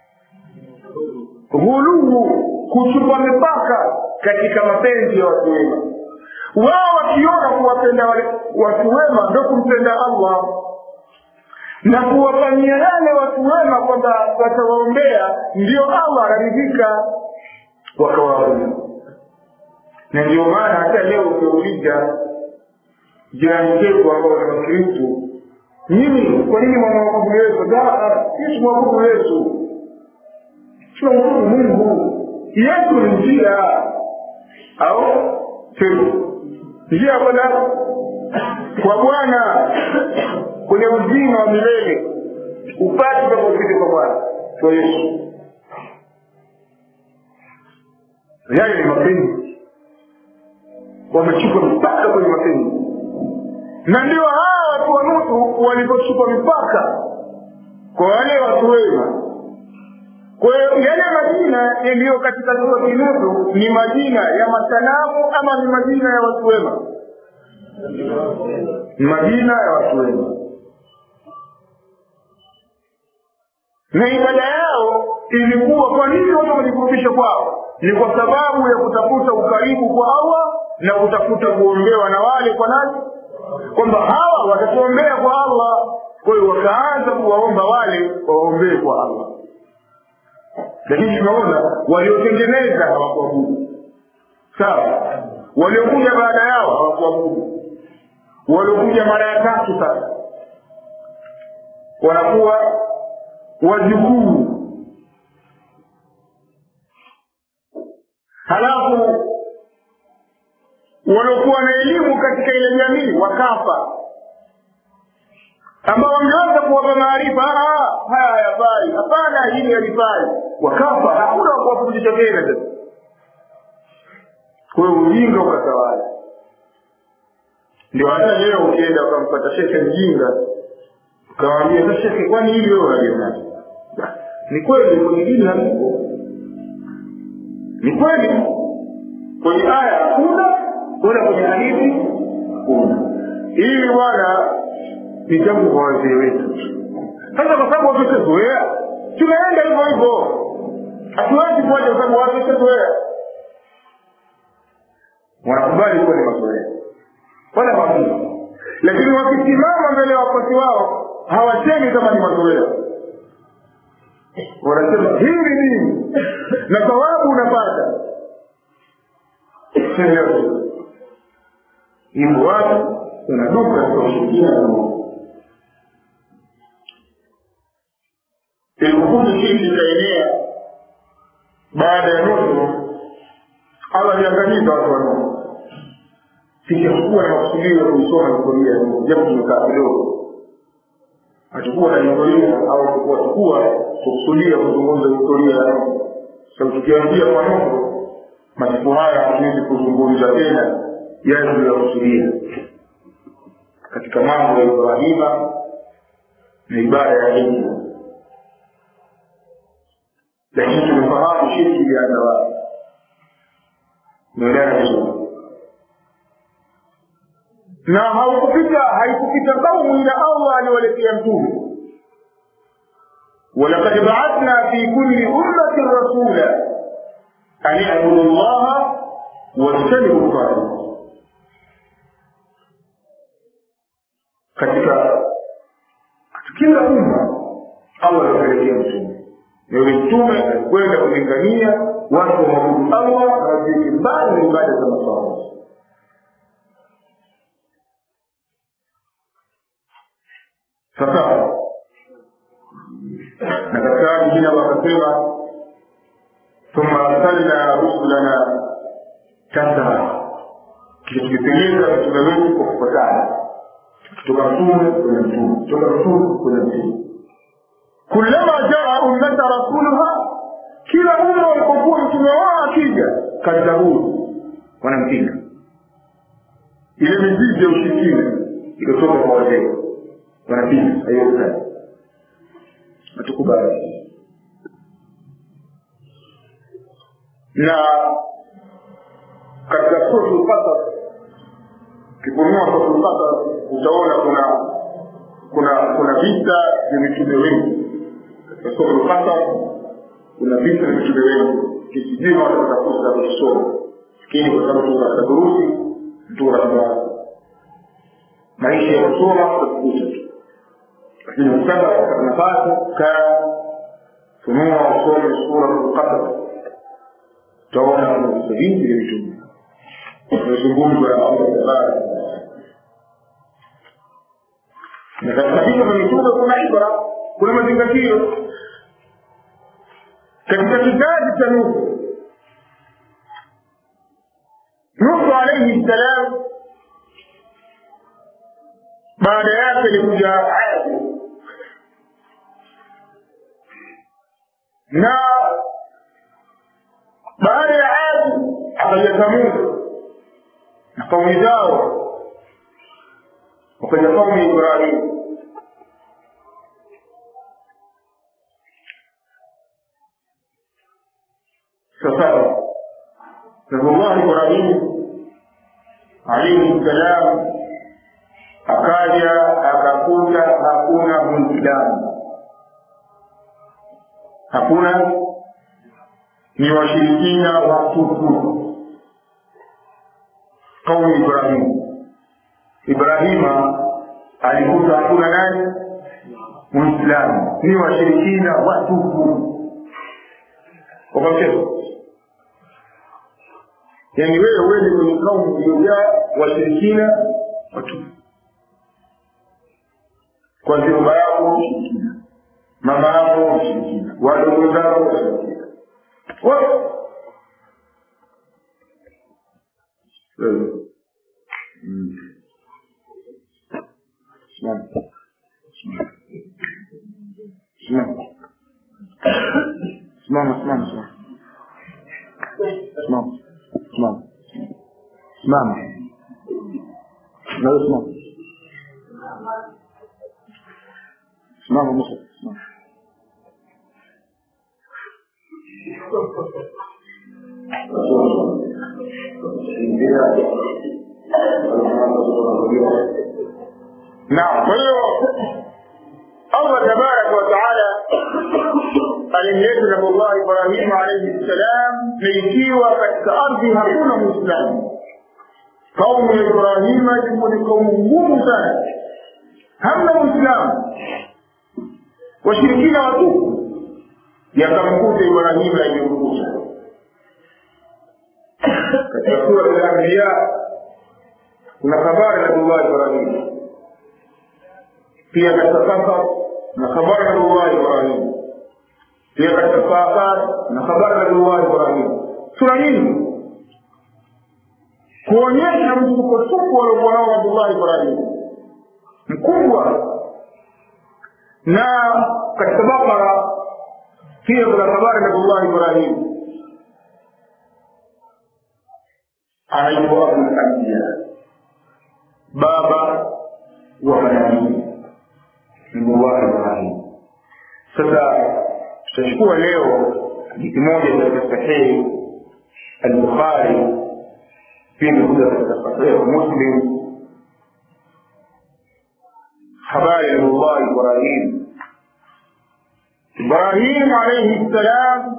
ghuluwu, kuchupa mipaka katika mapenzi ya watu wema. Wao wakiona kuwapenda watu wema ndio kumpenda Allah, na kuwafanyia yale watu wema kwamba watawaombea ndio Allah anaridhika, wakawaombea. Na ndio maana hata leo ukiuliza jirani zetu ambao ni Wakristo, nini, kwa nini mnaabudu Yesu? Daa, sisi tunaabudu Yesu. Tunaabudu Mungu. Yesu ni njia au sio? Njia kwenda kwa Bwana kwenye uzima wa milele, upate kwa kufika kwa Bwana kwa Yesu. Yale ni mapenzi, wamechukua mpaka kwenye mapenzi. Na ndio hawa watu wa Nuhu walipochukua mipaka kwa wale watu wema. Kwa hiyo yale majina yaliyo katika sura ya Nuhu ni majina ya masanamu ama ni majina ya watu wema? Ni majina ya watu wema. Na ibada yao ilikuwa, kwa nini watu wajikurubisha kwao? Ni kwa sababu ya kutafuta ukaribu kwa Allah na kutafuta kuombewa na wale kwa nani? Kwamba hawa watatuombea kwa Allah. Kwa hiyo wakaanza kuwaomba wale waombee kwa Allah. Lakini tunaona waliotengeneza hawakuabudu. Sawa? Waliokuja baada yao hawakuabudu. Waliokuja mara ya tatu sasa wanakuwa wajukuu. Halafu waliokuwa na elimu katika ile jamii wakafa, ambao wangeweza kuwapa maarifa, ah haya hayafai, hapana hili halifai, wakafa, hakuna kuwafundisha tena. Kwa hiyo ujinga ukatawala. Ndio hata leo ukienda ukampata shekhe mjinga ukamwambia, sasa shekhe, kwani hili wewe unaliona? Ni kweli kwenye dini hapo, ni kweli kwenye aya hakuna, wala kwenye hadithi hakuna. Hii bwana ni jambo kwa wazee wetu. Sasa kwa sababu watu wamezoea, tunaenda hivyo hivyo. Hatuwezi kuacha kwa sababu watu wamezoea. Wanakubali kuwa ni mazoea. Wala wapinga. Lakini wakisimama mbele ya wafuasi wao, hawasemi kama ni mazoea. Wanasema hili nini? Na thawabu unapata. Hivyo watu wanaduka kwa ushirikiana na Mungu. Ilikuwa shirki ikaenea baada ya Nuhu, Allah aliangamiza watu wa Nuhu. Sikuwa na makusudio ya kusoma historia ya Nuhu, japo tumekaa kidogo. Hatukuwa na historia au tukua tukua kukusudia kuzungumza historia ya Nuhu. Sasa tukianzia kwa Nuhu, masiku haya hatuwezi kuzungumza tena yale tuliyokusudia katika mambo ya Ibrahima na ibada ya Mungu. Lakini tumefahamu shirki ilianza wapi. Tumeelewa vizuri. na haukupita haikupita kaumu ila Allah aliwaletea mtume. ولقد بعثنا في كل أمة رسولا أن اعبدوا الله واجتنبوا الطاغوت. katika kila umma Allah aliwaletea mtume. Yule mtume alikwenda kulingania watu waabudu Allah na wajieke mbali na ibada za masanamu. Sasa na katika jina wakasema thumma arsalna rusulana tatra, tukipeleka mitume wetu kwa kufuatana, kutoka mtume kuna mtume, kutoka mtume kuna mtume. kullama jaa ummata rasuluha, kila umma walipokuwa mtume wao akija kadhabu, wanampinga. Ile mizizi ya ushirikina ikotoka kwa wazee, wanapinga hiyo sana. Natukubali. Na katika sura al-Qasas, kiponua sura al-Qasas utaona kuna kuna kuna vita vya mitume wengi. Katika sura al-Qasas kuna vita vya mitume wengi. Kisijima watatafuta kusoma. Lakini kwa sababu tuna durusi tuna maisha ya kusoma tutakuta. Lakini msaba katika nafasi kaa funua usome sura al-Qasas, taona kuna sabini ya mitume. Tunazungumza na Allah. Na katika vita vya mitume kuna ibra, kuna mazingatio. Katika kizazi cha Nuhu, Nuhu alayhi salam, baada yake alikuja Adi, na baada ya Adi akaja Thamud na kaumi zao, wakaja kaumi Ibrahim. Sasa Nabii Ibrahim alayhi salam akaja akakuta hakuna Muislamu, hakuna, ni washirikina watupu. Kaumi Ibrahim, Ibrahima alikuta hakuna nani Muislamu, ni washirikina watupu. Wakasema yani wewe wewe kwenye kaumu iliyojaa washirikina watupu. Kwa sababu baba yako mshirikina, mama yako mshirikina, wadogo zako mshirikina. Wewe Simama. Simama. Simama, simama, simama. Simama. Simama. Simama. Simama. Simama. Simama Musa. Simama. Naam, kwa hiyo Allah tabaraka wa taala alimleta Nabii Ibrahim alayhi salam, na ikiwa katika ardhi hakuna Muislamu. Kaumu ya Ibrahim ni kaumu ngumu sana, hamna Muislamu, washirikina watupu. Yakamkuta Ibrahim aliyekuja katika sura al-Anbiya, kuna habari ya Nabii Ibrahim. Pia katika Qasas na habari ya Nabii Ibrahim. Pia katika Qasas na habari ya Nabii Ibrahim. Sura hii kuonyesha msukosuko waliokuwa nao Nabii Ibrahim mkubwa. Na katika Bakara pia kuna habari ya Nabii Ibrahim, anaitwa Abu al-Anbiya, baba wa manabii. Nabii Ibrahim. Sasa tutachukua leo hadithi moja katika Sahih al-Bukhari, pia kuja katika Sahih Muslim, habari ya Allah Ibrahim. Ibrahim alayhi salam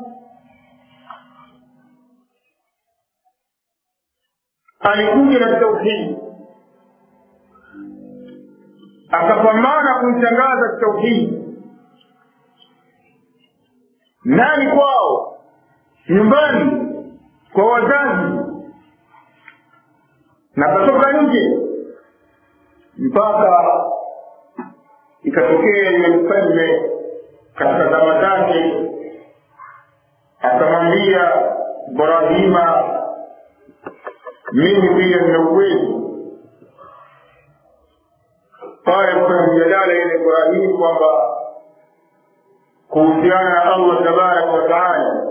alikuja na tauhid, akapambana kuitangaza tauhid. Nani kwao? Nyumbani kwa wazazi, na kutoka nje, mpaka ikatokea yule mfalme katika zama zake akamwambia Ibrahima, mimi pia nina uwezo. Pale kwa mjadala ile Ibrahim kwamba kuhusiana na Allah tabaraka wa taala,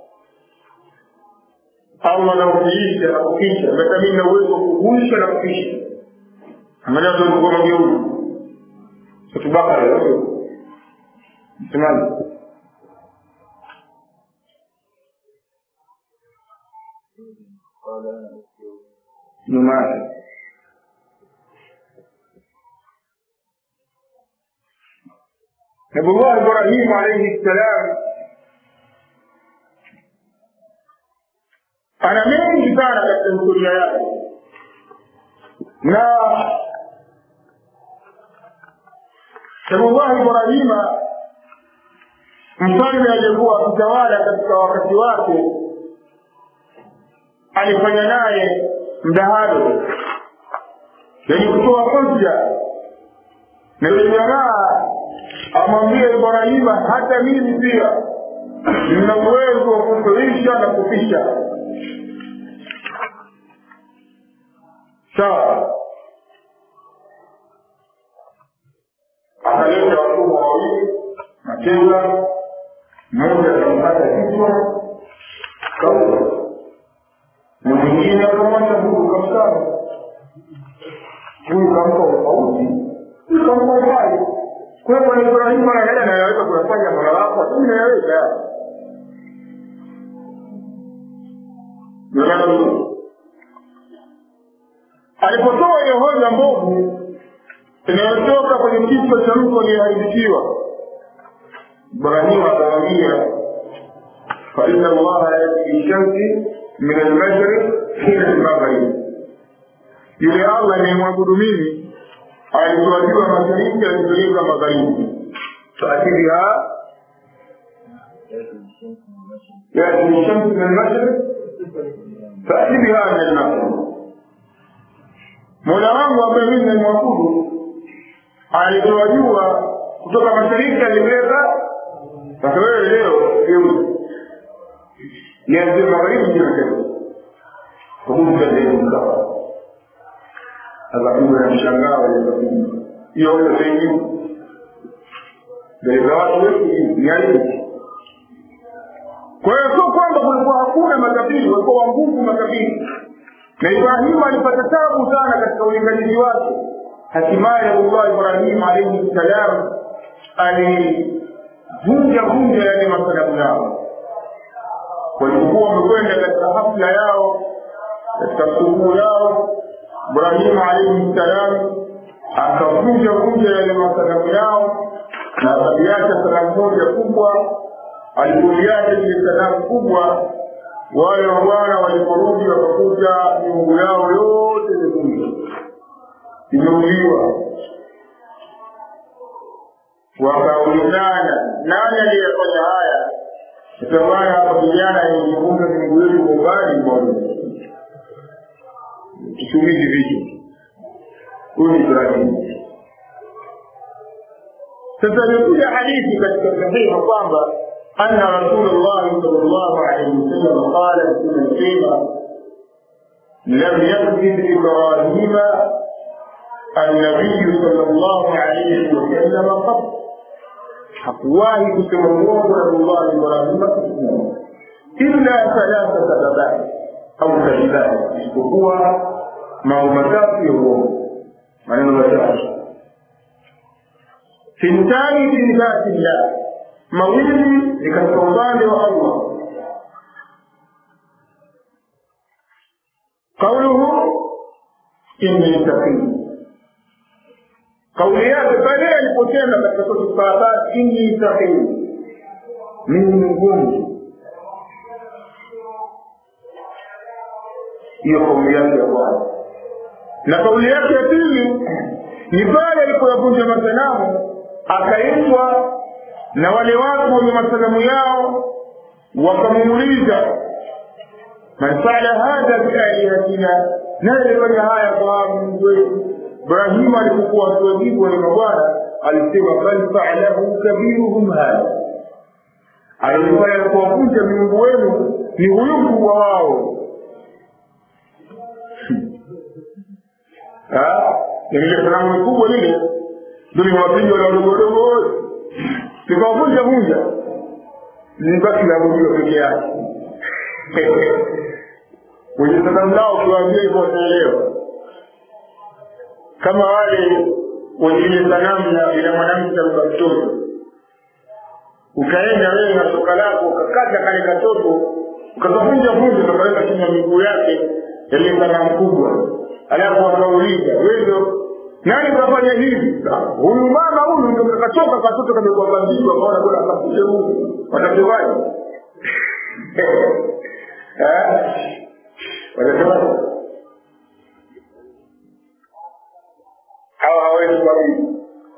Allah anakuisha na kufisha, na mimi nina uwezo kuhuisha na kufisha. Angalia tu kwa mageuzi Sura leo msemaji nyuma Nabii Ibrahim alayhi salam ana mengi sana katika historia yake, na Nabii Ibrahim mfalme aliyekuwa akitawala katika wakati wake alifanya naye mdahalo, yaani kutoa hoja, na yule jamaa amwambia Ibrahim, hata mimi pia nina uwezo wa kufurisha na kufisha. Sawa, akaleta watumwa wawili mateka, mmoja akamkata kichwa kauka, na mwingine akamwacha huku kamsana. Huyu kampa ufauti, huyu kampa ufai. Kwa hiyo Ibrahim anaenda na anaweza kufanya mola wako, mimi naweza. Ndio alipotoa hiyo hoja mbovu inayotoka kwenye kichwa cha mtu aliyeharibikiwa, Ibrahim akamwambia, fa inna Allah yati shamsi min al-maghrib ila al-maghrib, yule Allah anayemwabudu mimi alituajua mashariki alipeleka magharibi. Faatibiha yati shamsi min al-maghrib faatibiha min al-maghrib. Mola wangu ambaye mimi nimwabudu alituajua kutoka mashariki alipeleka. Sasa wewe leo yeye nianze magharibi ndio kumbe ndio sawa. Alafu anashangaa ile hiyo ile yenyewe ndio watu wengi ni aje. Kwa hiyo sio kwamba kulikuwa hakuna makabili, walikuwa nguvu makabili, na Ibrahim alipata tabu sana katika ulinganizi wake. Hatimaye Allah Ibrahim alayhi salam alivunja vunja yale masanamu yao. Walikuwa wamekwenda katika hafla yao, katika sikukuu yao, Ibrahim alayhi salam akavunja vunja yale masanamu yao, na akabiacha sanamu moja kubwa. Alipoiacha ile sanamu kubwa, wale wana waliporudi wakakuta miungu yao yote imevunjwa, imeuliwa. Wakaulizana, nani aliyefanya haya? Tutamana hapa vijana yenyeunga miungu yetu mbali mbali, tusumizi vitu. Huyu Ibrahim. Sasa nikuja hadithi katika sahiha kwamba أن رسول الله صلى الله عليه وسلم قال في القيمة لم يكذب إبراهيم النبي صلى الله عليه وسلم قط. حقواه كما الله الله إبراهيم إلا ثلاثة سببات أو كذبات هو ما هو متاف يوم ما هو متاف في الثاني في ذات الله mawili ni katika upande wa Allah. Kauluhu inni taqi, kauli yake pale aliposema katika sura inni sahihi mimi mgumu. Hiyo kauli yake ya kwanza. Na kauli yake ya pili ni pale alipoyavunja masanamu, akaitwa na wale watu wenye masanamu yao wakamuuliza man fa'ala hadha bi alihatina, nani alifanya haya kwa Mungu wetu? Ibrahim alipokuwa akiwajibu wale mabwana alisema bal fa'alahu kabiruhum hadha, alifanya kuwavunja miungu wenu ni huyu mkubwa wao. Ah, ile sanamu kubwa lile ndio wapiga wale wadogo tukavunja vunja nibaki na mmoja pekee yake. Wenye sanamu lao kuambia hivyo leo kama wale wenye sanamu na ile mwanamke wa mtoto, ukaenda wewe na soka lako ukakata kale katoto ukavunja vunja ukaweka chini ya miguu yake ile sanamu kubwa, alafu akauliza wewe nani kafanya hivi? Huyu mama huyu ndio katoka katoto kamekuwa bandiwa, kaona bora akapige Mungu watapewaje? Eh, watapewaje? hawa hawezi kuamini.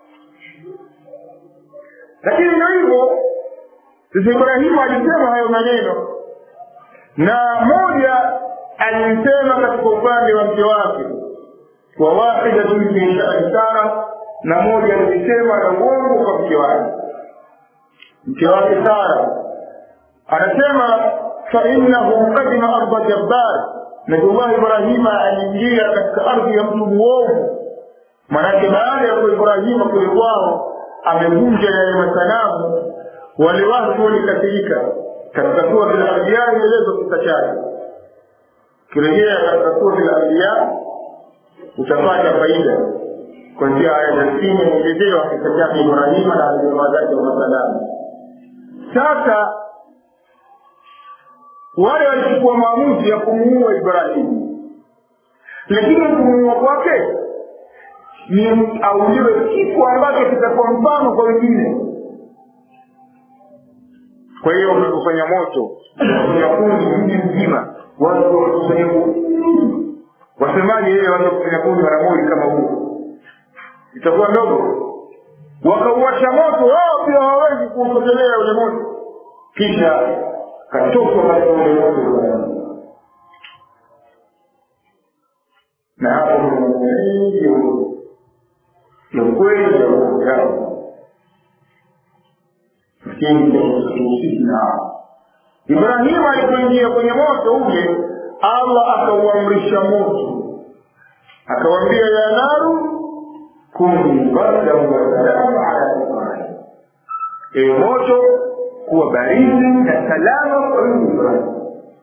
Lakini ndio hivyo, sisi Ibrahim alisema hayo maneno, na moja alisema katika upande wa mke wake wa wahida tulisha Sara, na moja alisema na uongo kwa mke wake. Mke wake Sara anasema fa innahu qadima arba jabbar, Nabii Ibrahim aliingia katika ardhi ya mtu muovu. Maana baada ya Ibrahim kulikuwa amevunja yale masanamu, wale watu walikasirika. Katika sura al-Anbiya inaelezwa kisa chake. Kirejea katika sura al-Anbiya utapata faida kwa njia ya sitini inaelezewa kisa chake Ibrahim na aliyemwadhaji wa masanamu. Sasa wale walikuwa maamuzi ya kumuua Ibrahim, lakini kumuua kwake ni auliwe kifo ambacho kitakuwa mfano kwa wengine. Kwa hiyo wamefanya moto ya kundi mji mzima, watu wakufanya kundi. Wasemaji yeye wanafanya kundi mara moja kama huo, itakuwa ndogo. Wakauwasha moto, wao pia hawawezi kuusogelea ule moto, kisha katoka katika ule moto. Na hapo ndio ya kweli ya Mungu. Ibrahim alipoingia kwenye moto ule, Allah akauamrisha moto, akawaambia ya naru kuni barda wa salamu ala Ibrahim, ewe moto kuwa baridi na salama kwa Ibrahim.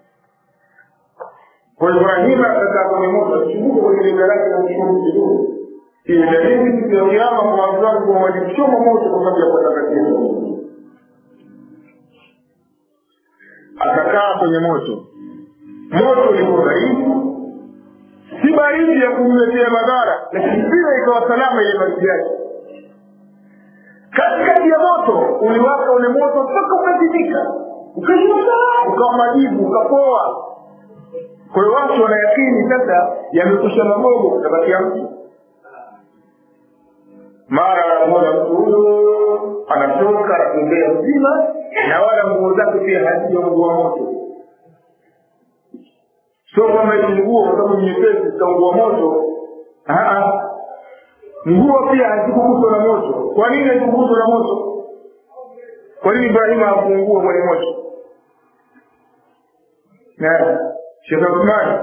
Kwa Ibrahim akakaa kwenye moto, akichunguka kwenye lenga lake na kushukuru kidogo. Ile dalili siku ya kiyama kwa watu wake kwa walichoma moto kwa sababu ya kutakatifu. Akakaa kwenye moto. Moto ulikuwa baridi, si baridi ya kumletea madhara, lakini pia ikawa salama ile baridi yake. Katikati ya moto uliwaka ule moto mpaka ukazimika, ukashuka, ukawa majivu, ukapoa. Kwa hiyo watu wanayakini sasa yamekusha magogo kutabakia mtu. Mara wanamuona mtu huyo anatoka anatembea mzima, na wala nguo zake pia hazijaungua moto. Sio kama hizi nguo kwa sababu nyepesi zitaungua moto. Ah, nguo pia hazikuguswa na moto. Kwa nini hazikuguswa na moto? Kwa nini Ibrahim hakuungua kwenye moto? Na Sheikh Uthman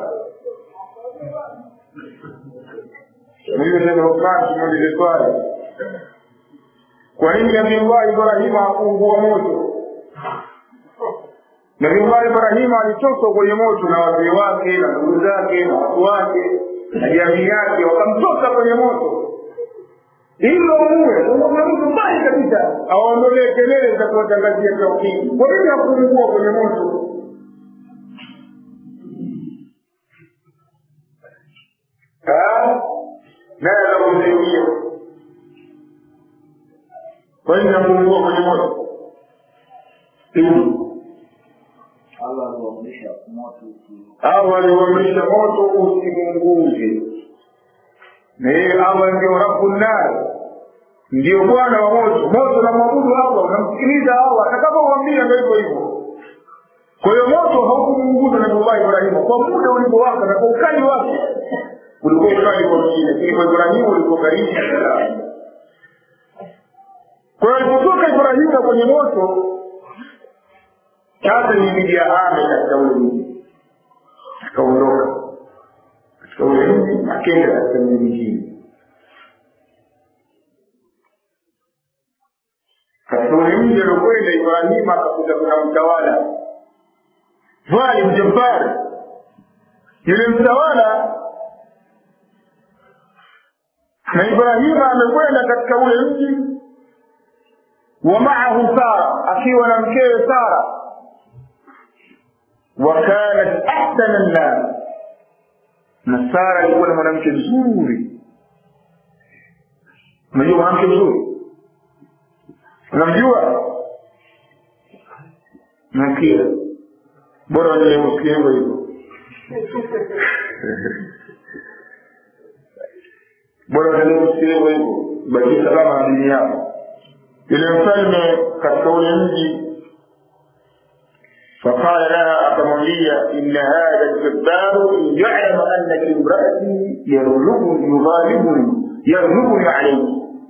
Mwenye Sheikh Uthman tumeulizwa swali, kwa nini Nabii Ibrahim hakuungua moto? Nabii Ibrahim alitoka kwenye moto na wazee wake na ndugu zake na watu wake na jamii yake, wakamtoka kwenye moto. Hilo muwe, muwe mtu mbaya kabisa, aondolee kelele za kuwatangazia tauhidi. Kwa nini hakuungua kwenye moto? Ah, naye anamsaidia. kwa nini nakuungua kwenye moto? Ili Allah aliamrisha moto au aliamrisha moto usiunguze. Na yeye Allah ndio Rabbun Nar, ndio bwana wa moto. Moto na mwabudu Allah, unamsikiliza Allah atakapomwambia ndio hivyo hivyo. Kwa hiyo moto haukumunguza na Allah Ibrahim kwa muda ulipowaka na kwa ukali wake. Ulikuwa ukali kwa chini, kwa Ibrahim ulikuwa karibu sana. Kwa hiyo alipotoka Ibrahim kwenye moto, sasa ni bibi ahame katika ule mji. Akaondoka katika ule mji, akaenda katika mji mwingine. Katika ule mji aliokwenda Ibrahim akakuta kuna mtawala Zalim Jabbar. Yule mtawala na Ibrahim amekwenda katika ule mji, wa ma'ahu Sara, akiwa na mkewe Sara. Wa kanat ahsana an-nas, na Sara alikuwa mwanamke mzuri. Unajua mwanamke mzuri? Unamjua? Nakia bora wale msikiengo hivyo. Bora wale msikiengo hivyo, baki salama na dini yako. Yule mfalme katika ule mji فقال لها أتمنية إن هذا الجبار يعلم أنك امرأتي يغلبني يغالبني يغلبني عليه.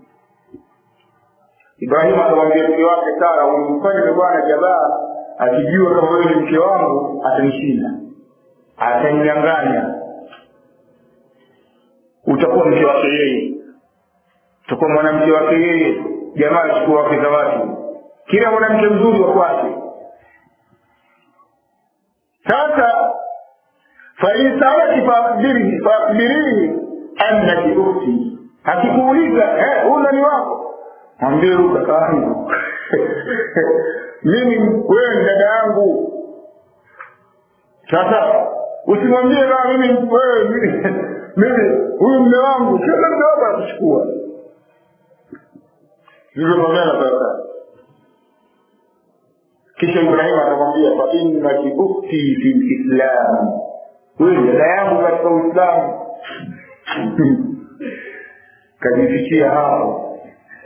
Ibrahim akamwambia mke wake Sara, umfanye bwana Jabbar akijua kama wewe ni mke wangu atanishinda, ataninyang'anya, utakuwa mke wake yeye, utakuwa mwanamke wake yeye. Jamaa achukua wake za watu, kila mwanamke mzuri wa kwake. Sasa faisalati fa'birihi fa'birihi annaki ukhti, akikuuliza eh huyu nani wako, mwambie ruka kangu. Mimi wewe ni dada yangu. Sasa usimwambie kama mimi wewe mimi huyu mume wangu, kila mtu hapa kuchukua hivyo kwa maana sasa. Kisha Ibrahim akamwambia fa innaki ukhti fil Islam, wewe dada yangu katika Uislamu. Kajifikia hapo,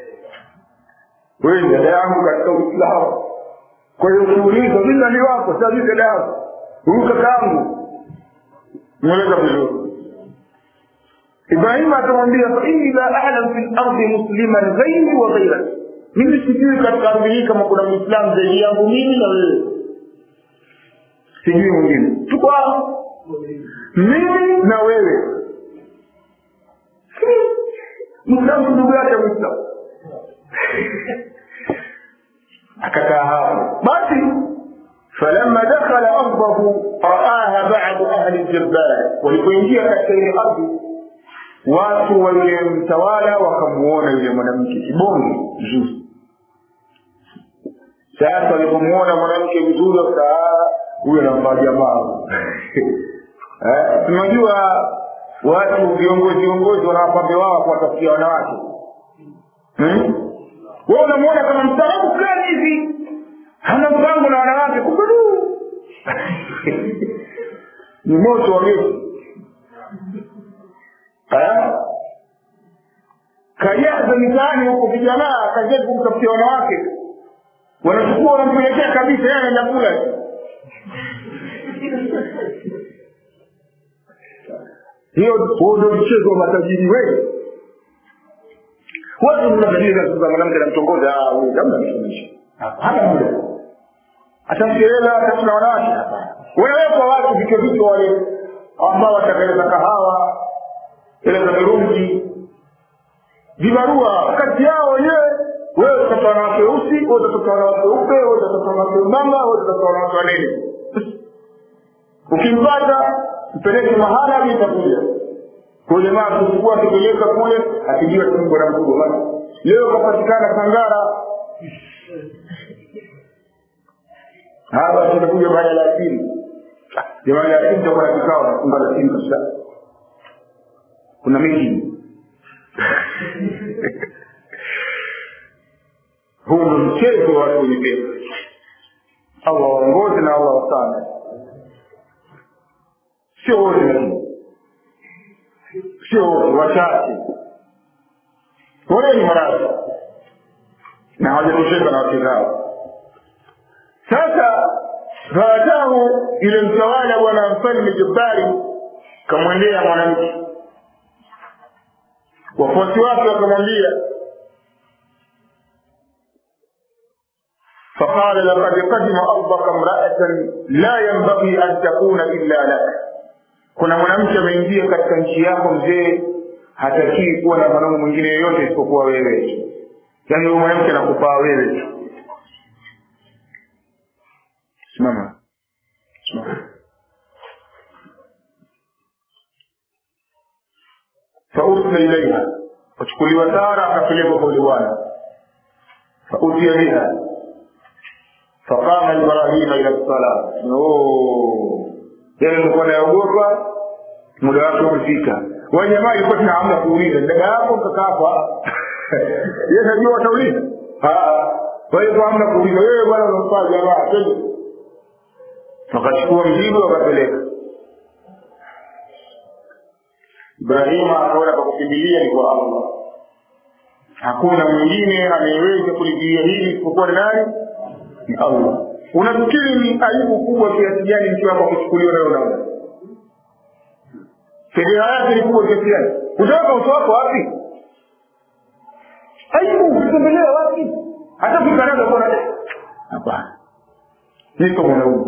wewe dada yangu katika Uislamu. Kwa hiyo ukiuliza mimi nani wako, sasa mimi dada yangu, huyu kakaangu, mweleza vizuri. Ibrahim akamwambia fa inni la a'lam fil ardi musliman ghayri wa ghayrak, mimi sijui katika ardhi hii kama kuna Muislamu zaidi yangu mimi na wewe, sijui mwingine, tuko mimi na wewe. Muislamu ndugu yake Muislamu. akakaa hapo. Basi falamma dakhala ardahu raaha ba'd ahli al-jabbar, walipoingia katika ile ardhi watu wale mtawala wakamuona yule mwanamke kibonge mzuri. Sasa walipomuona mwanamke mzuri wakaaa huyo anampa jamaa. Eh, tunajua watu viongozi viongozi wanawapambe wao kwa tafutia wanawake. Hmm? Wewe unamuona kama mtaalamu gani hivi? Hana mpango na wanawake kubudu. Ni moto wa Yesu. Eh? Kajaza mitaani huko vijana kajaza kumtafutia wanawake. Wanachukua wanampelekea kabisa yeye anaenda kula. Hiyo ndio mchezo wa matajiri wengi. Watu mnadhania sasa mwanamke anamtongoza huyo kama anamfundisha. Hata muda. Atamkeleza atafuta wanawake hapa. Wewe kwa watu vitu vitu wale ambao watakeleza kahawa, ile za mirungi, vibarua kati yao wenyewe. Wewe utatoa wanawake weusi, wewe utatoa wanawake weupe, wewe utatoa wanawake mama, wewe utatoa wanawake wanene. Ukimpata mpeleke mahala nitakuja. Kwa jamaa kuchukua kupeleka kule akijua tumbo la mkubwa bwana. Leo kapatikana Sangara. Hapa tunakuja baada ya pili. Jamaa ya pili ndio kwa kikao na kumba la pili sasa. Kuna meeting. huu ndio mchezo wa wenye pesa. Allah waongoze na Allah wasame. Sio wote lakini sio wote, wachache wale ni maradhi na hawajatosheka na wake zao. Sasa baadahu ile mtawala bwana Mfalme Jabari kamwendea mwanamke, wafuasi wake wakamwambia, فقال لقد قدم أرضك امرأة لا ينبغي أن تكون إلا لك. kuna mwanamke ameingia katika nchi yako mzee, hatakii kuwa na mwanaume mwingine yoyote isipokuwa wewe. Yaani huyo mwanamke anakufaa wewe tu. Simama. Simama. فأرسل إليها وتقولي وتارى akapelekwa kwa bwana. فأتي بها فقام إبراهيم إلى الصلاة. اوه yeye alikuwa anaogopa muda wake umefika. Wao jamaa ilikuwa tunaamua kuuliza dada yako kaka hapa. Yeye anajua watauliza. Ah, kwa hiyo hamna kuuliza wewe bwana unamfaa jamaa twende. Wakachukua mzigo wakapeleka. Ibrahim akaona kwa kukimbilia ni kwa Allah. Hakuna mwingine anayeweza kulizuia hili isipokuwa nani? Ni Allah. Unafikiri ni aibu kubwa kiasi gani mtu wako kuchukuliwa nayo nawe? Sheria yake ni kubwa kiasi gani? Utaweka uso wako wapi? Aibu kutembelea wapi? Hata fikaraga kwa nani? Hapana. Niko mwanaume.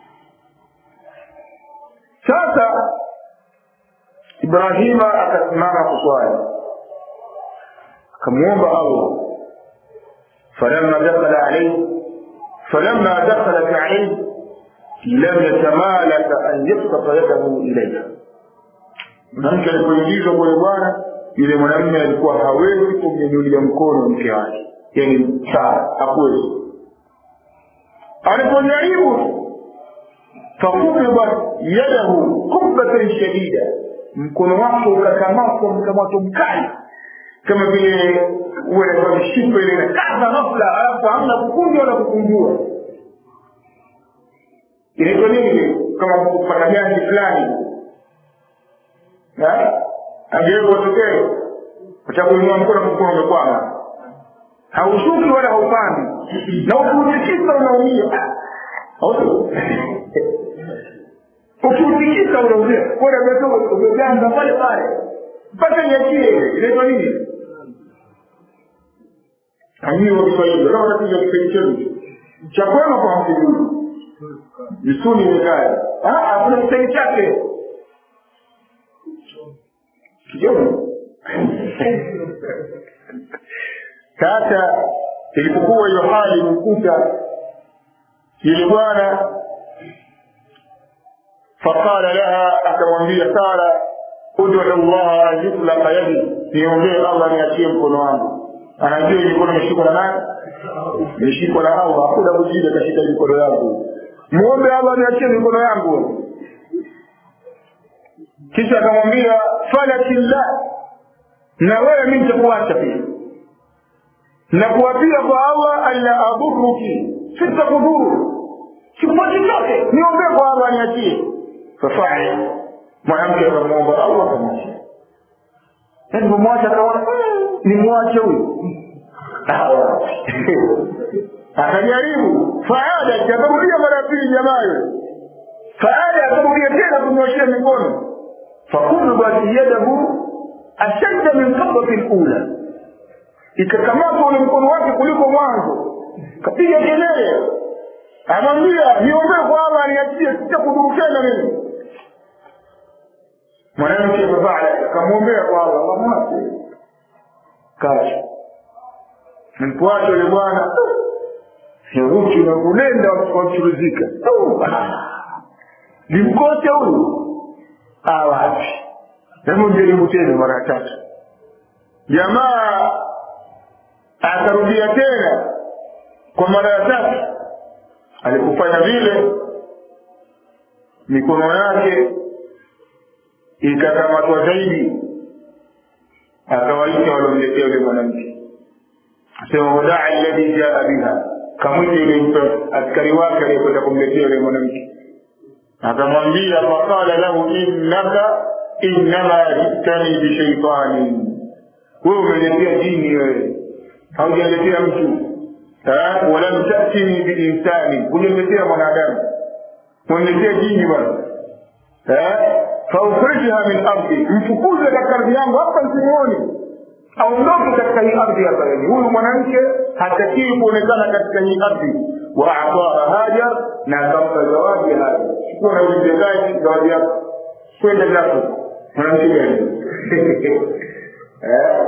Sasa Ibrahima akasimama kuswali. Akamuomba Allah. Falamma dakhala alayhi فلما دخلت عليه لم يتمالك أن يبسط يده إليها. mwanamke alipoingizwa kwa bwana yule mwanamume alikuwa hawezi kumnyanyulia mkono mke wake, yani saa hakuwezi. Alipojaribu fakubiba yadahu kubbatan shadida, mkono wake ukakamatwa mkamato mkali kama vile uwe na mshipa ile na kaza ghafla, alafu hamna kukunjwa wala kukunjua. Inaitwa nini? Kama kupata gani fulani. Ha? Angeweza kutokea. Utakuinua mkono mkono umekwama. Haushuki wala haupandi. Na ukiutikisa unaumia. Hauto. Ukiutikisa unaumia. Kwa hiyo ndio umeganda pale pale. Mpaka niachie. Inaitwa nini? Hanyio wa Kiswahili, leo nataka kipekee cha kwema kwa mtu. Misuni imekaa. Ah, kuna kitendo chake. Kidogo. Sasa ilipokuwa hiyo hali mkuta yule bwana faqala laha, akamwambia Sara, ud'u Allah an yutlaqa yadi, niombe Allah niachie mkono wangu. Anajua mikono imeshikwa na nani? Imeshikwa na Allah. Hakuna mjinga kashika mikono yangu. Muombe Allah niachie mikono yangu. Kisha akamwambia falakillah, na wewe mimi nitakuacha pia. Na kuapia kwa Allah alla adhuruki, sitakudhuru. Sipati chochote, niombe kwa Allah niachie. Fafai. Mwanamke akamwomba Allah kumwachia. Hebu mwacha kaona ni mwache huyu. Akajaribu faada, akarudia mara pili jamaa yule. Faada akarudia tena kumwoshea mikono. Fakulu basi yadahu ashadda min qabdati al-ula. Ikakamata ule mkono wake kuliko mwanzo. Kapiga kelele. Anamwambia niombe kwa Allah niachie, sitakudhuru tena mimi. Mwanamke baada akamwombea kwa Allah, Allah kacha. Mpoacho yule bwana Heruti na kunenda wakichuruzika. Limkote huyu. Ah, wapi. Hebu jaribu tena mara tatu. Jamaa akarudia tena kwa mara ya tatu. Alipofanya vile mikono yake ikakamatwa zaidi. Akawaita waliomletea yule mwanamke. sema wadaa alladhi jaa biha, kamwite yule askari wake aliyekwenda kumletea yule mwanamke, akamwambia faqala lahu innaka innama jitani bi shaytani, wewe umeletea jini, wewe haujaletea mtu, eh wala mtatini bi insani, hujaletea mwanadamu, umeletea jini bwana. eh faukhrijha min ardi, mfukuze katika ardhi yangu hapa nisimuone, aondoke katika hii ardhi hapa. Yani huyu mwanamke hatakiwi kuonekana katika hii ardhi. Wa a'taha Hajar, na akampa zawadi Hajar. Chukua na ulizegaji zawadi yako, kwenda zako mwanamke gani. eh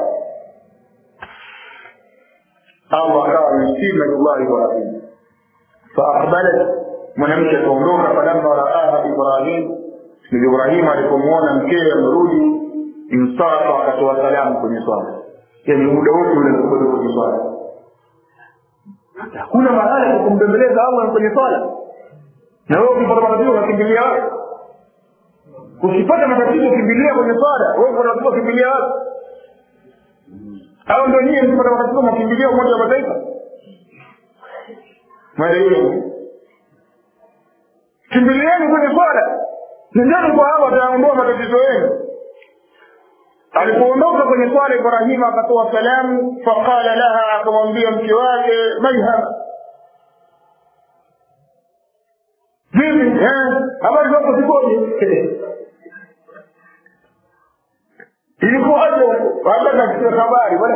Allah akawa amesema Allahi wa rahim. Fa aqbalat, mwanamke akaondoka. Falamma raaha Ibrahim, Ibrahim alipomuona mkewe amerudi, insarafa, akatoa salamu kwenye swala. Yani muda wote ule alikuwa kwenye swala. Hakuna mahala ya kumbembeleza Allah kwenye swala. Na wewe ukipata matatizo unakimbilia wapi? Ukipata matatizo ukimbilia kwenye swala, wewe unataka kukimbilia wapi? Au ndio nyinyi mkipata matatizo mkimbilia Umoja wa Mataifa? Mwalimu, kimbilieni kwenye swala. Nendeni kwa Allah, ataondoa matatizo yenu. Alipoondoka kwenye swala, Ibrahim akatoa salamu. Faqala laha, akamwambia mke wake, mayhama, vipi eh habari zako zikoje? Ilikuwaje baada ya kusikia habari bwana?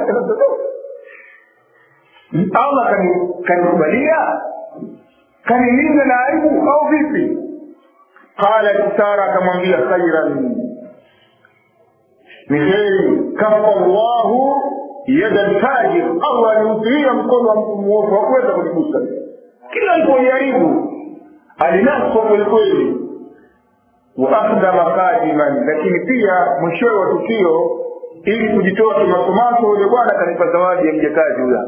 Allah kanikubalia, kanilinda na aibu au vipi? Qala Sara, akamwambia khairan, miheri, kafa Allahu yada al-fajir, Allah alimtia mkono wa mtu mwovu hakuweza kuligusa. Kila alipojaribu alinaswa kweli kweli. Wa akhdama qadiman, lakini pia mwisho wa tukio, ili kujitoa kimasomaso, yule bwana kanipa zawadi ya mjakazi huyo.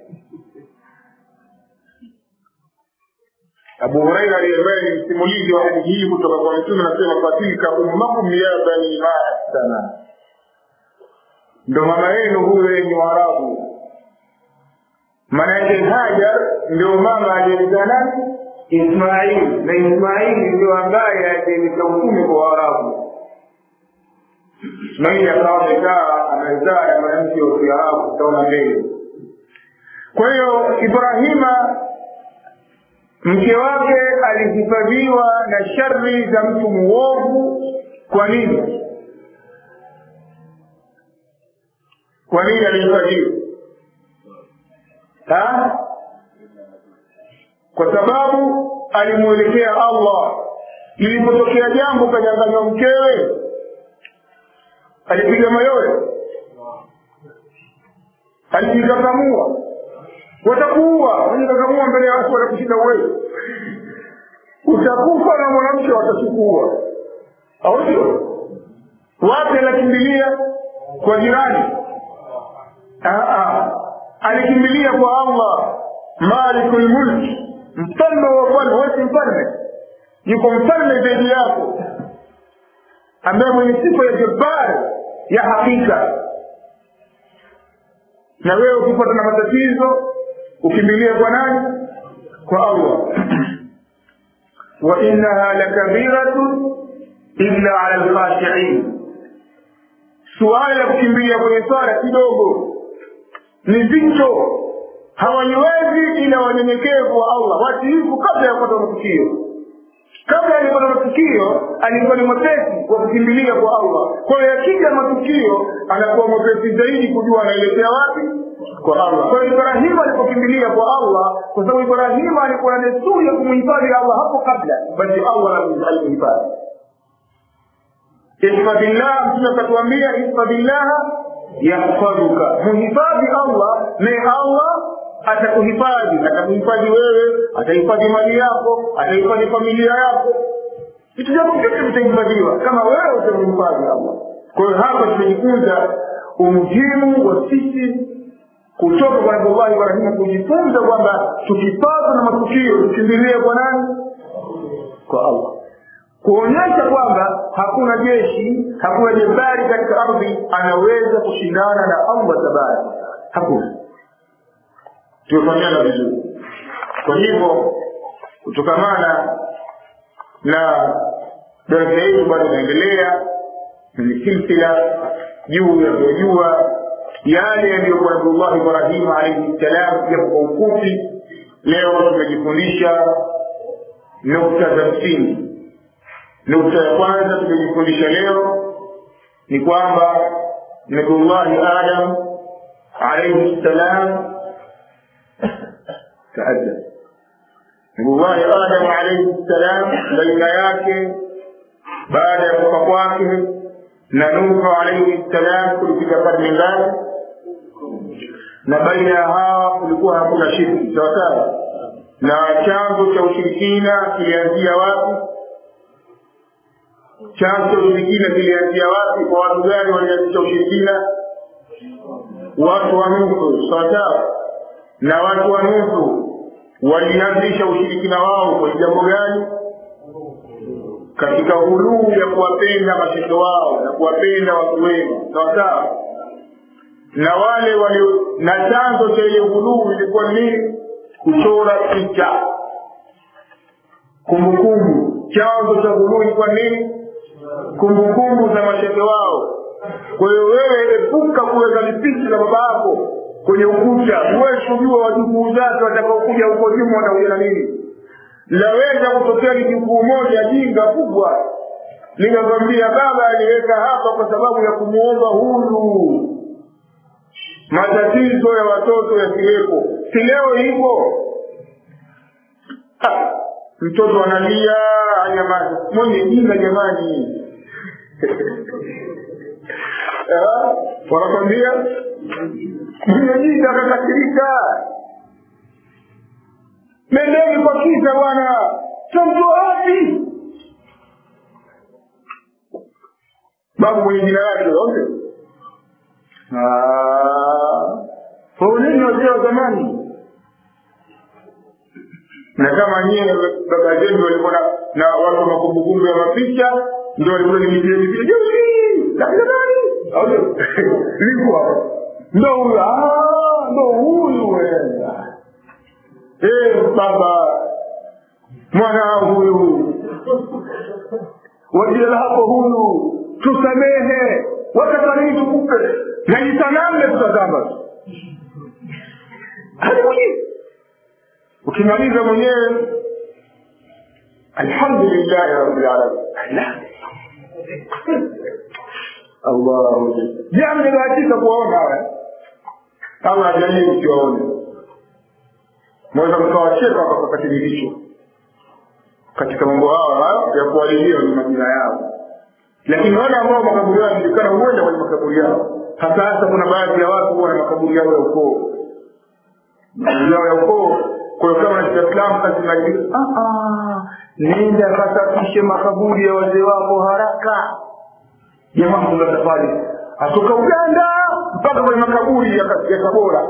Abu Hurairah aliyewahi msimulizi wa hadithi hii kutoka kwa Mtume anasema, fatilka ummakum ya bani Ma'sana, ndo mama yenu huyo yenye Waarabu. Maana yake Hajar ndio mama aliyezaa Ismail, na Ismail ndio ambaye alileta utume kwa Waarabu. Ismail akawa amekaa amezaa mwanamke wa Kiarabu, tutaona mbele. Kwa hiyo Ibrahima mke wake alihifadhiwa na shari za mtu muovu. Kwa nini? Kwa nini alihifadhiwa? Ha? Kwa sababu alimuelekea Allah. Ilipotokea jambo kanyang'anywa mkewe, alipiga mayowe, alijikakamua. Watakuua, wajikakamua mbele ya watu watakushinda uwezo. Utakufa na mwanamke watachukua. Au sio? Wapi anakimbilia? Kwa jirani. Ah, alikimbilia kwa Allah, Malikul Mulk, mfalme wa ufalme. Wewe mfalme, yuko mfalme zaidi yako, ambaye mwenye sifa ya jabbar ya hakika. Na wewe ukipata na matatizo ukimbilia kwa nani? Kwa Allah. Wa innaha lakabiratun illa ala al-khashi'in, suala la kukimbilia kwenye swala kidogo ni zito, hawaliwezi ila wanyenyekevu wa Allah, watiifu kabla ya kupata matukio. Kabla ya kupata matukio alikuwa ni mwepesi kwa kukimbilia kwa Allah. Kwa hiyo yakija matukio anakuwa mwepesi zaidi kujua anaelekea wapi, kwa Allah. Kwa hiyo Ibrahim alipokimbilia kwa Allah, kwa sababu Ibrahim alikuwa na desturi ya kumhifadhi Allah hapo kabla, basi Allah alimhifadhi. Ihfadillah, Mtume akatuambia ihfadillah yahfaduka, muhifadhi Allah na Allah atakuhifadhi. Atakuhifadhi wewe, atahifadhi mali yako, atahifadhi familia yako, vitu vyako vyote vitahifadhiwa kama wewe utamhifadhi Allah. Kwa hiyo hapa tumejifunza umuhimu wa sisi kutoka kwa Allah Ibrahim kujifunza kwamba tukipata na matukio tukimbilie kwa nani? Kwa Allah. Kuonyesha kwamba hakuna jeshi, hakuna jabari katika ardhi anaweza kushindana na Allah tabaraka. Hakuna. tumefanyana vizuri. Kwa hivyo kutokamana na darasa hili bado inaendelea ni silsila juu ya kujua yale yaliyokuwa Nabii Ibrahim alayhi salam ya kwa ufupi. Leo tumejifundisha nukta za msingi. Nukta ya kwanza tumejifundisha leo ni kwamba Nabii Adam alayhi salam taadda Nabii Adam alayhi salam baina yake baada ya kufa kwake na Nuh alayhi salam kulipita karne ngapi? Na baina ya hawa kulikuwa hakuna shirki, sawa sawa. Na chanzo cha ushirikina kilianzia wapi? Chanzo cha ushirikina kilianzia wapi? Kwa watu gani walianzisha ushirikina? Watu wa Nuh, sawa sawa. Na watu wa Nuh walianzisha ushirikina wao kwa jambo gani? Katika uluu ya kuwapenda mashehe wao na kuwapenda watu wema, sawa sawa. Na wale walio na chanzo cha ile uluu ilikuwa nini? Kuchora picha, kumbukumbu. Chanzo cha uluu ilikuwa nini? Kumbukumbu za mashehe wao. Kwa hiyo wewe epuka kuweka picha za baba yako kwenye ukuta. Wewe kujua wajukuu zake watakaokuja huko nyuma watakuja na nini? Laweza kutokea ni jukuu moja jinga kubwa linakwambia baba aliweka hapa kwa sababu ya kumuomba huyu, matatizo ya watoto yasiwepo. Si leo hivyo mtoto analia anyamaza, mwenye jinga jamani. Eh, wanakwambia mwenye jinga akakasirika, mendeni kwa kisa bwana, tumtoa wapi? Babu mwenye jina lake yote. Ah, foleni wazee wa zamani. Na kama nyie baba zenu walikuwa na watu wa makumbukumbu ya mapicha, ndio walikuwa ni mipira mipira juzi. Lakini nani? Au nilikuwa ndio huyu, ah, ndio huyu wewe. Eh baba, mwana huyu wajira hapo huyu, tusamehe, watafariji tukupe na nisanamle tutazamba. Hadi ukimaliza mwenyewe alhamdulillah rabbil alamin. Allahu jambo la kuona wewe kama ajali ukiwaona mweza mkawacheka wakapata kidhirisho katika mambo haya ya kuwalilia ni majina yao. Lakini wale ambao makaburi yao yajulikana huenda kwenye makaburi yao. Hata hasa kuna baadhi ya watu wana makaburi yao ya ukoo. Makaburi yao ya ukoo kwa kama ni Islam kazi majini. Ah ah, nenda kasafishe makaburi ya wazee wako haraka. Jamaa kuna safari atoka Uganda mpaka kwenye makaburi ya Tabora.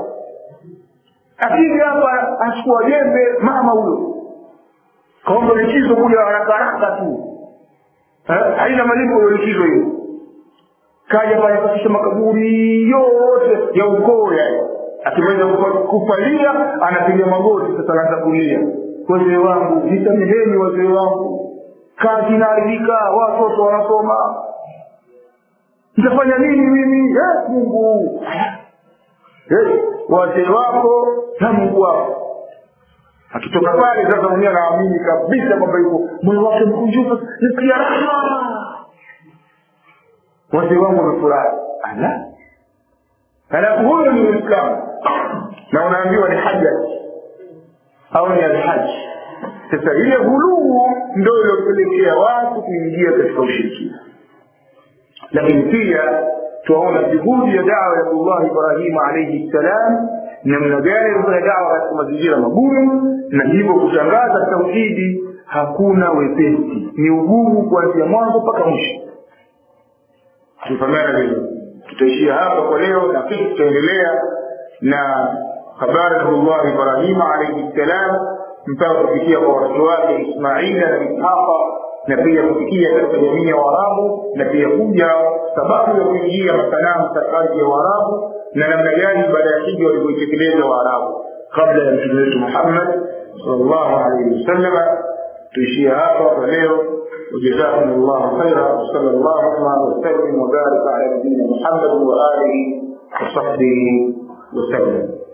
Akija hapa achukua jembe mama huyo. Kaomba likizo kuja haraka haraka tu. Eh, haina malipo ya likizo hiyo. Kaja pale kusafisha makaburi yote ya ukoo yale. Akimaliza kufalia anapiga magoti sasa anaanza kulia. Wazee wangu, nisameheni wazee wangu. Kazi inaharibika, watoto wanasoma. Nitafanya nini mimi? Eh, Mungu. Eh, wazee wako na Mungu wako. Akitoka pale sasa mwenyewe anaamini kabisa kwamba yuko moyo wake mkunjufu, nisikia raha. Wazee wangu wamefurahi. Ala. Halafu huyo ni Muislamu. Na unaambiwa ni haja au ni alhaji. Sasa ile huluu ndio iliyopelekea watu kuingia katika ushirikina. Lakini pia tunaona juhudi ya da'wa ya Allah Ibrahim alayhi salam namna gani ilifanya da'wa katika mazingira magumu, na hivyo kutangaza tauhidi hakuna wepesi, ni ugumu kuanzia mwanzo mpaka mwisho. Tufahamana leo. Tutaishia hapa kwa leo na kisha tutaendelea na habari za Allah Ibrahim alayhi salam mpaka kufikia kwa watoto wake Ismail na Ishaq, na pia kufikia katika jamii ya Waarabu, na pia kuja sababu ya kuingia masanamu katika ardhi ya Waarabu na namna gani baada ya hija walivyotekeleza Waarabu. kabla ya mtume wetu Muhammad sallallahu alaihi wasallam. tuishia hapa kwa leo. وجزاكم الله خيرا وصلى الله وسلم وبارك على نبينا محمد وآله وصحبه وسلم.